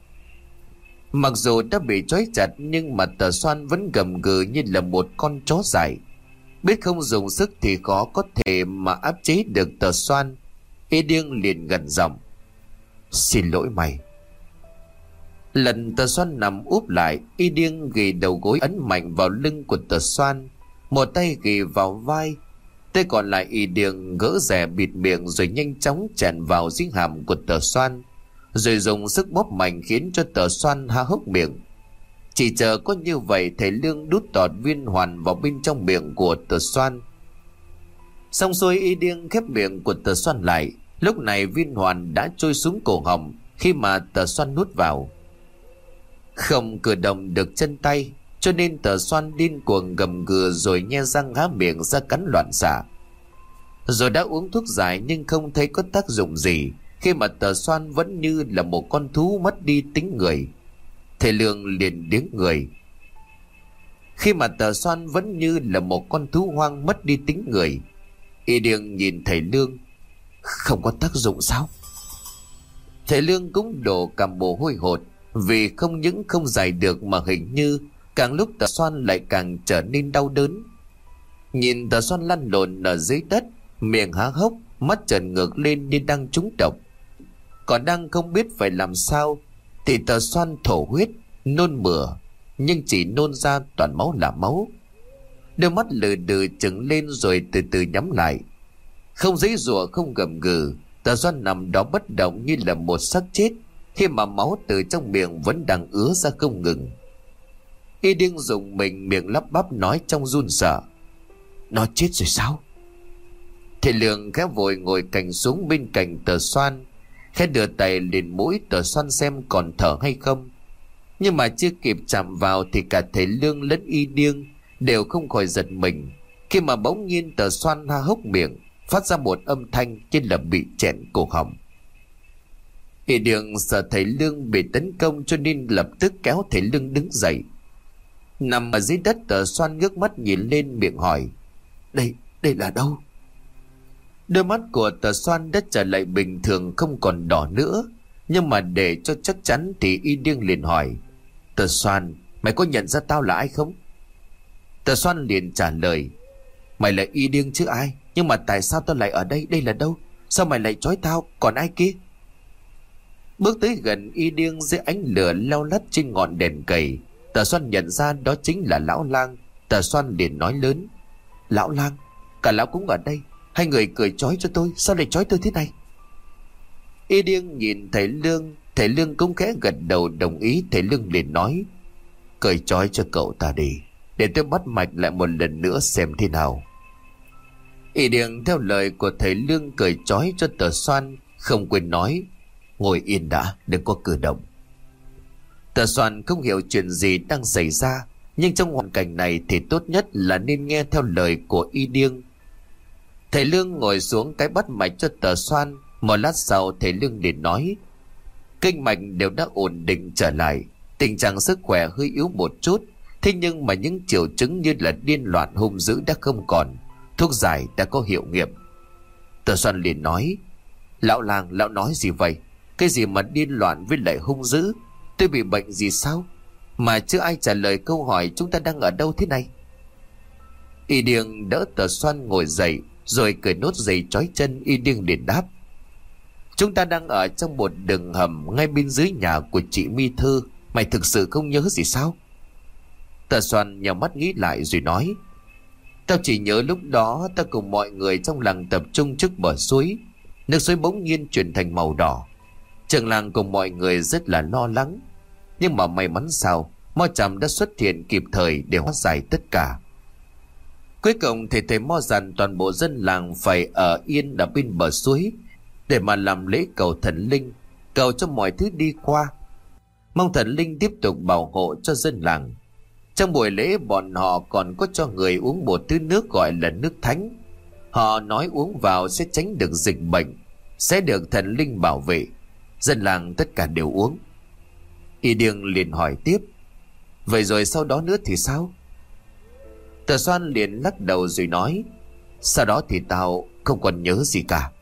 Speaker 1: Mặc dù đã bị trói chặt nhưng mà Tờ Xoan vẫn gầm gừ như là một con chó dại. Biết không dùng sức thì khó có thể mà áp chế được Tờ Xoan. Y Điêng liền gần giọng, xin lỗi mày. Lần Tờ Xoan nằm úp lại, Y Điêng ghi đầu gối ấn mạnh vào lưng của Tờ Xoan, một tay ghi vào vai, tay còn lại Y Điêng gỡ rẻ bịt miệng rồi nhanh chóng chèn vào dưới hàm của Tờ Xoan, rồi dùng sức bóp mạnh khiến cho Tờ Xoan há hốc miệng. Chỉ chờ có như vậy, thầy Lương đút tọt viên hoàn vào bên trong miệng của Tờ Xoan. Xong xuôi, Y Điêng khép miệng của Tờ Xoan lại. Lúc này viên hoàn đã trôi xuống cổ họng khi mà Tờ Xoan nuốt vào. Không cử động được chân tay, cho nên Tờ Xoan điên cuồng gầm gừ rồi nhe răng há miệng ra cắn loạn xạ. Rồi đã uống thuốc giải nhưng không thấy có tác dụng gì, khi mà Tờ Xoan vẫn như là một con thú mất đi tính người. Thầy Lương liền điếng người. Khi mà Tờ Xoan vẫn như là một con thú hoang mất đi tính người. Y Điêng nhìn thầy Lương, không có tác dụng sao? Thầy Lương cũng đổ cả mồ hôi hột, vì không những không giải được mà hình như càng lúc Tờ Xoan lại càng trở nên đau đớn. Nhìn Tờ Xoan lăn lộn ở dưới đất, miệng há hốc, mắt trợn ngược lên như đang trúng độc. Còn đang không biết phải làm sao thì Tờ Xoan thổ huyết, nôn mửa, nhưng chỉ nôn ra toàn máu là máu. Đôi mắt lừ đừ trừng lên rồi từ từ nhắm lại. Không giãy giụa, không gầm gừ, Tờ Xoan nằm đó bất động như là một xác chết, khi mà máu từ trong miệng vẫn đang ứa ra không ngừng. Y Điêng dùng mình, miệng lắp bắp nói trong run sợ, nó chết rồi sao? Thầy Lương khẽ vội ngồi cạnh xuống bên cạnh Tờ Xoan, khẽ đưa tay lên mũi Tờ Xoan xem còn thở hay không. Nhưng mà chưa kịp chạm vào thì cả thầy Lương lẫn Y Điêng đều không khỏi giật mình khi mà bỗng nhiên Tờ Xoan ha hốc miệng, phát ra một âm thanh như là bị chẹn cổ họng. Y Điêng sợ thầy Lương bị tấn công cho nên lập tức kéo thầy Lương đứng dậy. Nằm ở dưới đất, Tờ Xoan ngước mắt nhìn lên, miệng hỏi: Đây, đây là đâu? Đôi mắt của Tờ Xoan đã trở lại bình thường, không còn đỏ nữa. Nhưng mà để cho chắc chắn thì Y Điêng liền hỏi: Tờ Xoan, mày có nhận ra tao là ai không? Tờ Xoan liền trả lời: Mày là Y Điêng chứ ai. Nhưng mà tại sao tao lại ở đây? Đây là đâu? Sao mày lại trói tao? Còn ai kia? Bước tới gần Y Điêng dưới ánh lửa leo lắt trên ngọn đèn cầy, Tờ Xoan nhận ra đó chính là Lão Lang. Tờ Xoan liền nói lớn: Lão Lang, cả lão cũng ở đây. Hai người cười trói cho tôi, sao lại trói tôi thế này? Y Điêng nhìn thầy Lương, thầy Lương cũng khẽ gật đầu đồng ý. Thầy Lương liền nói: Cởi trói cho cậu ta đi, để tôi bắt mạch lại một lần nữa xem thế nào. Y Điêng theo lời của thầy Lương cởi trói cho Tờ Xoan, không quên nói: Ngồi yên đã, đừng có cử động. Tờ Xoan không hiểu chuyện gì đang xảy ra, nhưng trong hoàn cảnh này thì tốt nhất là nên nghe theo lời của Y Điêng. Thầy Lương ngồi xuống cái bắt mạch cho Tờ Xoan. Một lát sau thầy Lương liền nói: Kinh mạch đều đã ổn định trở lại, tình trạng sức khỏe hơi yếu một chút, thế nhưng mà những triệu chứng như là điên loạn hung dữ đã không còn, thuốc giải đã có hiệu nghiệm. Tờ Xoan liền nói: Lão Lang, lão nói gì vậy? Cái gì mà điên loạn với lại hung dữ? Tôi bị bệnh gì sao? Mà chưa ai trả lời câu hỏi chúng ta đang ở đâu thế này. Y Điêng đỡ Tờ Xoan ngồi dậy rồi cởi nốt giày trói chân. Y Điêng liền đáp: Chúng ta đang ở trong một đường hầm ngay bên dưới nhà của chị Mi Thư. Mày thực sự không nhớ gì sao? Tờ Xoan nhào mắt nghĩ lại rồi nói: Tao chỉ nhớ lúc đó ta cùng mọi người trong làng tập trung trước bờ suối. Nước suối bỗng nhiên chuyển thành màu đỏ. Trường làng cùng mọi người rất là lo lắng, nhưng mà may mắn sao Mo Trầm đã xuất hiện kịp thời để hóa giải tất cả. Cuối cùng thì thầy Mo dặn toàn bộ dân làng phải ở yên ở bên bờ suối để mà làm lễ cầu thần linh, cầu cho mọi thứ đi qua, mong thần linh tiếp tục bảo hộ cho dân làng. Trong buổi lễ bọn họ còn có cho người uống một thứ nước gọi là nước thánh. Họ nói uống vào sẽ tránh được dịch bệnh, sẽ được thần linh bảo vệ. Dân làng tất cả đều uống. Y Điêng liền hỏi tiếp: Vậy rồi sau đó nữa thì sao? Tờ Xoan liền lắc đầu rồi nói: Sau đó thì tao không còn nhớ gì cả.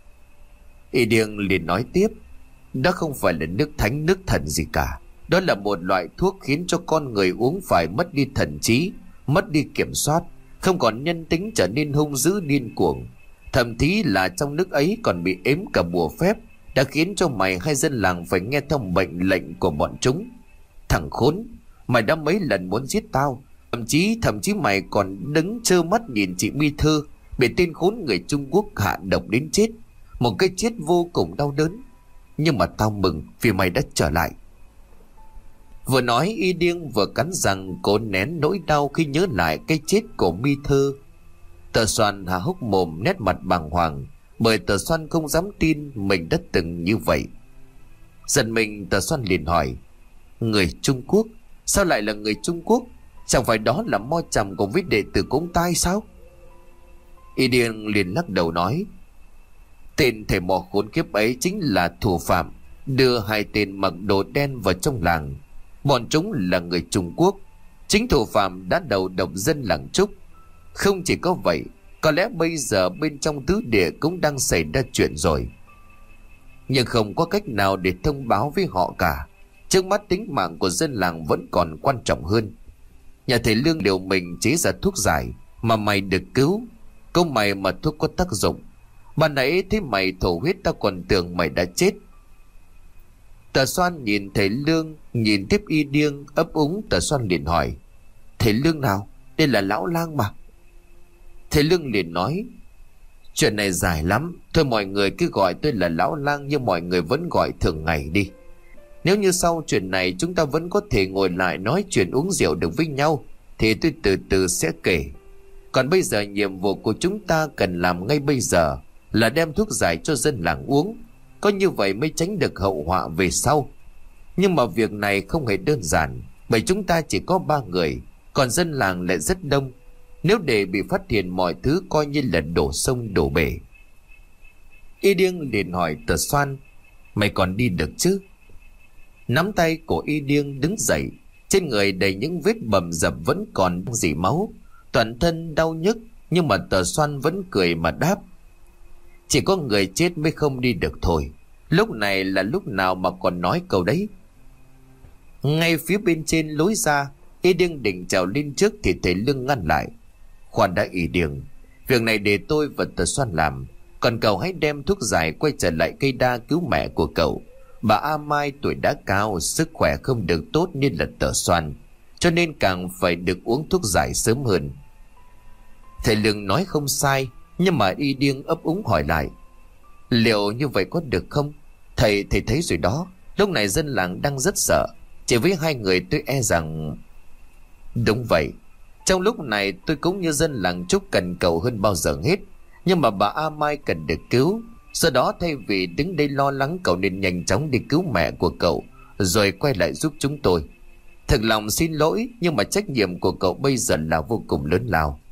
Speaker 1: Y Điêng liền nói tiếp: Đó không phải là nước thánh nước thần gì cả. Đó là một loại thuốc khiến cho con người uống phải mất đi thần trí, mất đi kiểm soát, không còn nhân tính, trở nên hung dữ điên cuồng. Thậm chí là trong nước ấy còn bị ếm cả bùa phép, đã khiến cho mày hay dân làng phải nghe theo mệnh lệnh của bọn chúng. Thằng khốn, mày đã mấy lần muốn giết tao, thậm chí thậm chí mày còn đứng trơ mắt nhìn chị Mi Thư bị tên khốn người Trung Quốc hạ độc đến chết, một cái chết vô cùng đau đớn. Nhưng mà tao mừng vì mày đã trở lại. Vừa nói Y Điêng vừa cắn răng cố nén nỗi đau khi nhớ lại cái chết của Mi Thư. Tờ Xoan há hốc mồm, nét mặt bàng hoàng, bởi Tờ Xoan không dám tin mình đã từng như vậy. Giận mình, Tờ Xoan liền hỏi: Người Trung Quốc? Sao lại là người Trung Quốc? Chẳng phải đó là Mo Trầm cùng với đệ tử Cống Tai sao? Y Điêng liền lắc đầu nói: Tên thầy mò khốn kiếp ấy chính là thủ phạm đưa hai tên mặc đồ đen vào trong làng. Bọn chúng là người Trung Quốc. Chính thủ phạm đã đầu độc dân làng Trúc. Không chỉ có vậy, có lẽ bây giờ bên trong tứ địa cũng đang xảy ra chuyện rồi. Nhưng không có cách nào để thông báo với họ cả. Trước mắt tính mạng của dân làng vẫn còn quan trọng hơn. Nhà thầy Lương liều mình chế ra thuốc giải mà mày được cứu. Câu mày mà thuốc có tác dụng. Ban nãy thấy mày thổ huyết tao còn tưởng mày đã chết. Tờ Xoan nhìn thầy Lương, nhìn tiếp Y Điêng ấp úng. Tờ Xoan liền hỏi: Thầy Lương nào? Đây là Lão Lang mà. Thầy Lương liền nói: Chuyện này dài lắm. Thôi mọi người cứ gọi tôi là Lão Lang như mọi người vẫn gọi thường ngày đi. Nếu như sau chuyện này chúng ta vẫn có thể ngồi lại nói chuyện uống rượu được với nhau thì tôi từ từ sẽ kể. Còn bây giờ nhiệm vụ của chúng ta cần làm ngay bây giờ là đem thuốc giải cho dân làng uống. có như vậy mới tránh được hậu họa về sau. Nhưng mà việc này không hề đơn giản, bởi chúng ta chỉ có ba người, còn dân làng lại rất đông. Nếu để bị phát hiện, mọi thứ coi như là đổ sông đổ bể. Y Điêng liền hỏi Tờ Xoan: Mày còn đi được chứ? Nắm tay của Y Điêng đứng dậy. Trên người đầy những vết bầm dập vẫn còn dỉ máu, toàn thân đau nhức. Nhưng mà Tờ Xoan vẫn cười mà đáp: Chỉ có người chết mới không đi được thôi. Lúc này là lúc nào mà còn nói câu đấy? Ngay phía bên trên lối ra, Y Điêng định trèo lên trước thì thầy Lương ngăn lại: Khoan đã Y Điêng, việc này để tôi và Tờ Xoan làm. Còn cậu hãy đem thuốc giải quay trở lại cây đa cứu mẹ của cậu. Bà A Mai tuổi đã cao, sức khỏe không được tốt như là Tờ Xoan, cho nên càng phải được uống thuốc giải sớm hơn. Thầy Lương nói không sai, nhưng mà Y Điêng ấp úng hỏi lại: Liệu như vậy có được không? Thầy, thầy thấy rồi đó, lúc này dân làng đang rất sợ. Chỉ với hai người tôi e rằng... Đúng vậy, trong lúc này tôi cũng như dân làng chúc cần cậu hơn bao giờ hết. Nhưng mà bà A Mai cần được cứu. Do đó thay vì đứng đây lo lắng, cậu nên nhanh chóng đi cứu mẹ của cậu, rồi quay lại giúp chúng tôi. Thật lòng xin lỗi, nhưng mà trách nhiệm của cậu bây giờ là vô cùng lớn lao.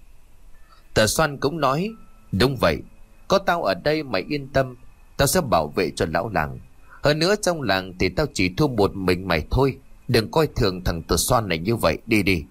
Speaker 1: Tờ Xoan cũng nói: Đúng vậy, có tao ở đây mày yên tâm, tao sẽ bảo vệ cho lão làng. Hơn nữa trong làng thì tao chỉ thua một mình mày thôi. Đừng coi thường thằng Tờ Xoan này như vậy, đi đi.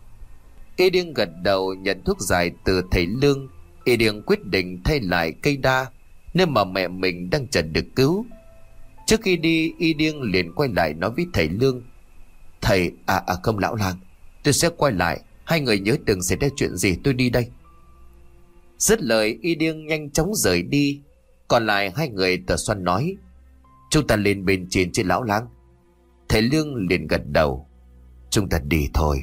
Speaker 1: Y Điêng gật đầu nhận thuốc giải từ thầy Lương. Y Điêng quyết định thay lại cây đa, nơi mà mẹ mình đang chờ được cứu. Trước khi đi, Y Điêng liền quay lại nói với thầy Lương: Thầy, à à không lão làng, tôi sẽ quay lại. Hai người nhớ đừng xảy ra chuyện gì, tôi đi đây. Dứt lời, Y Điêng nhanh chóng rời đi. Còn lại hai người, Tờ Xoan nói: Chúng ta lên bên trên chứ lão làng. Thầy Lương liền gật đầu: Chúng ta đi thôi.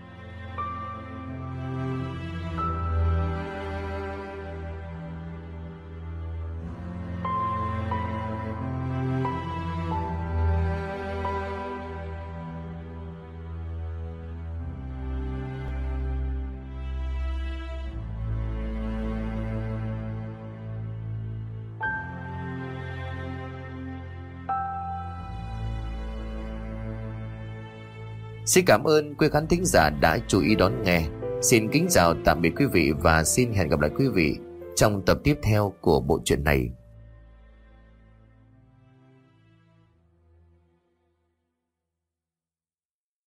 Speaker 1: Xin cảm ơn quý khán thính giả đã chú ý đón nghe. Xin kính chào tạm biệt quý vị và xin hẹn gặp lại quý vị trong tập tiếp theo của bộ truyện này.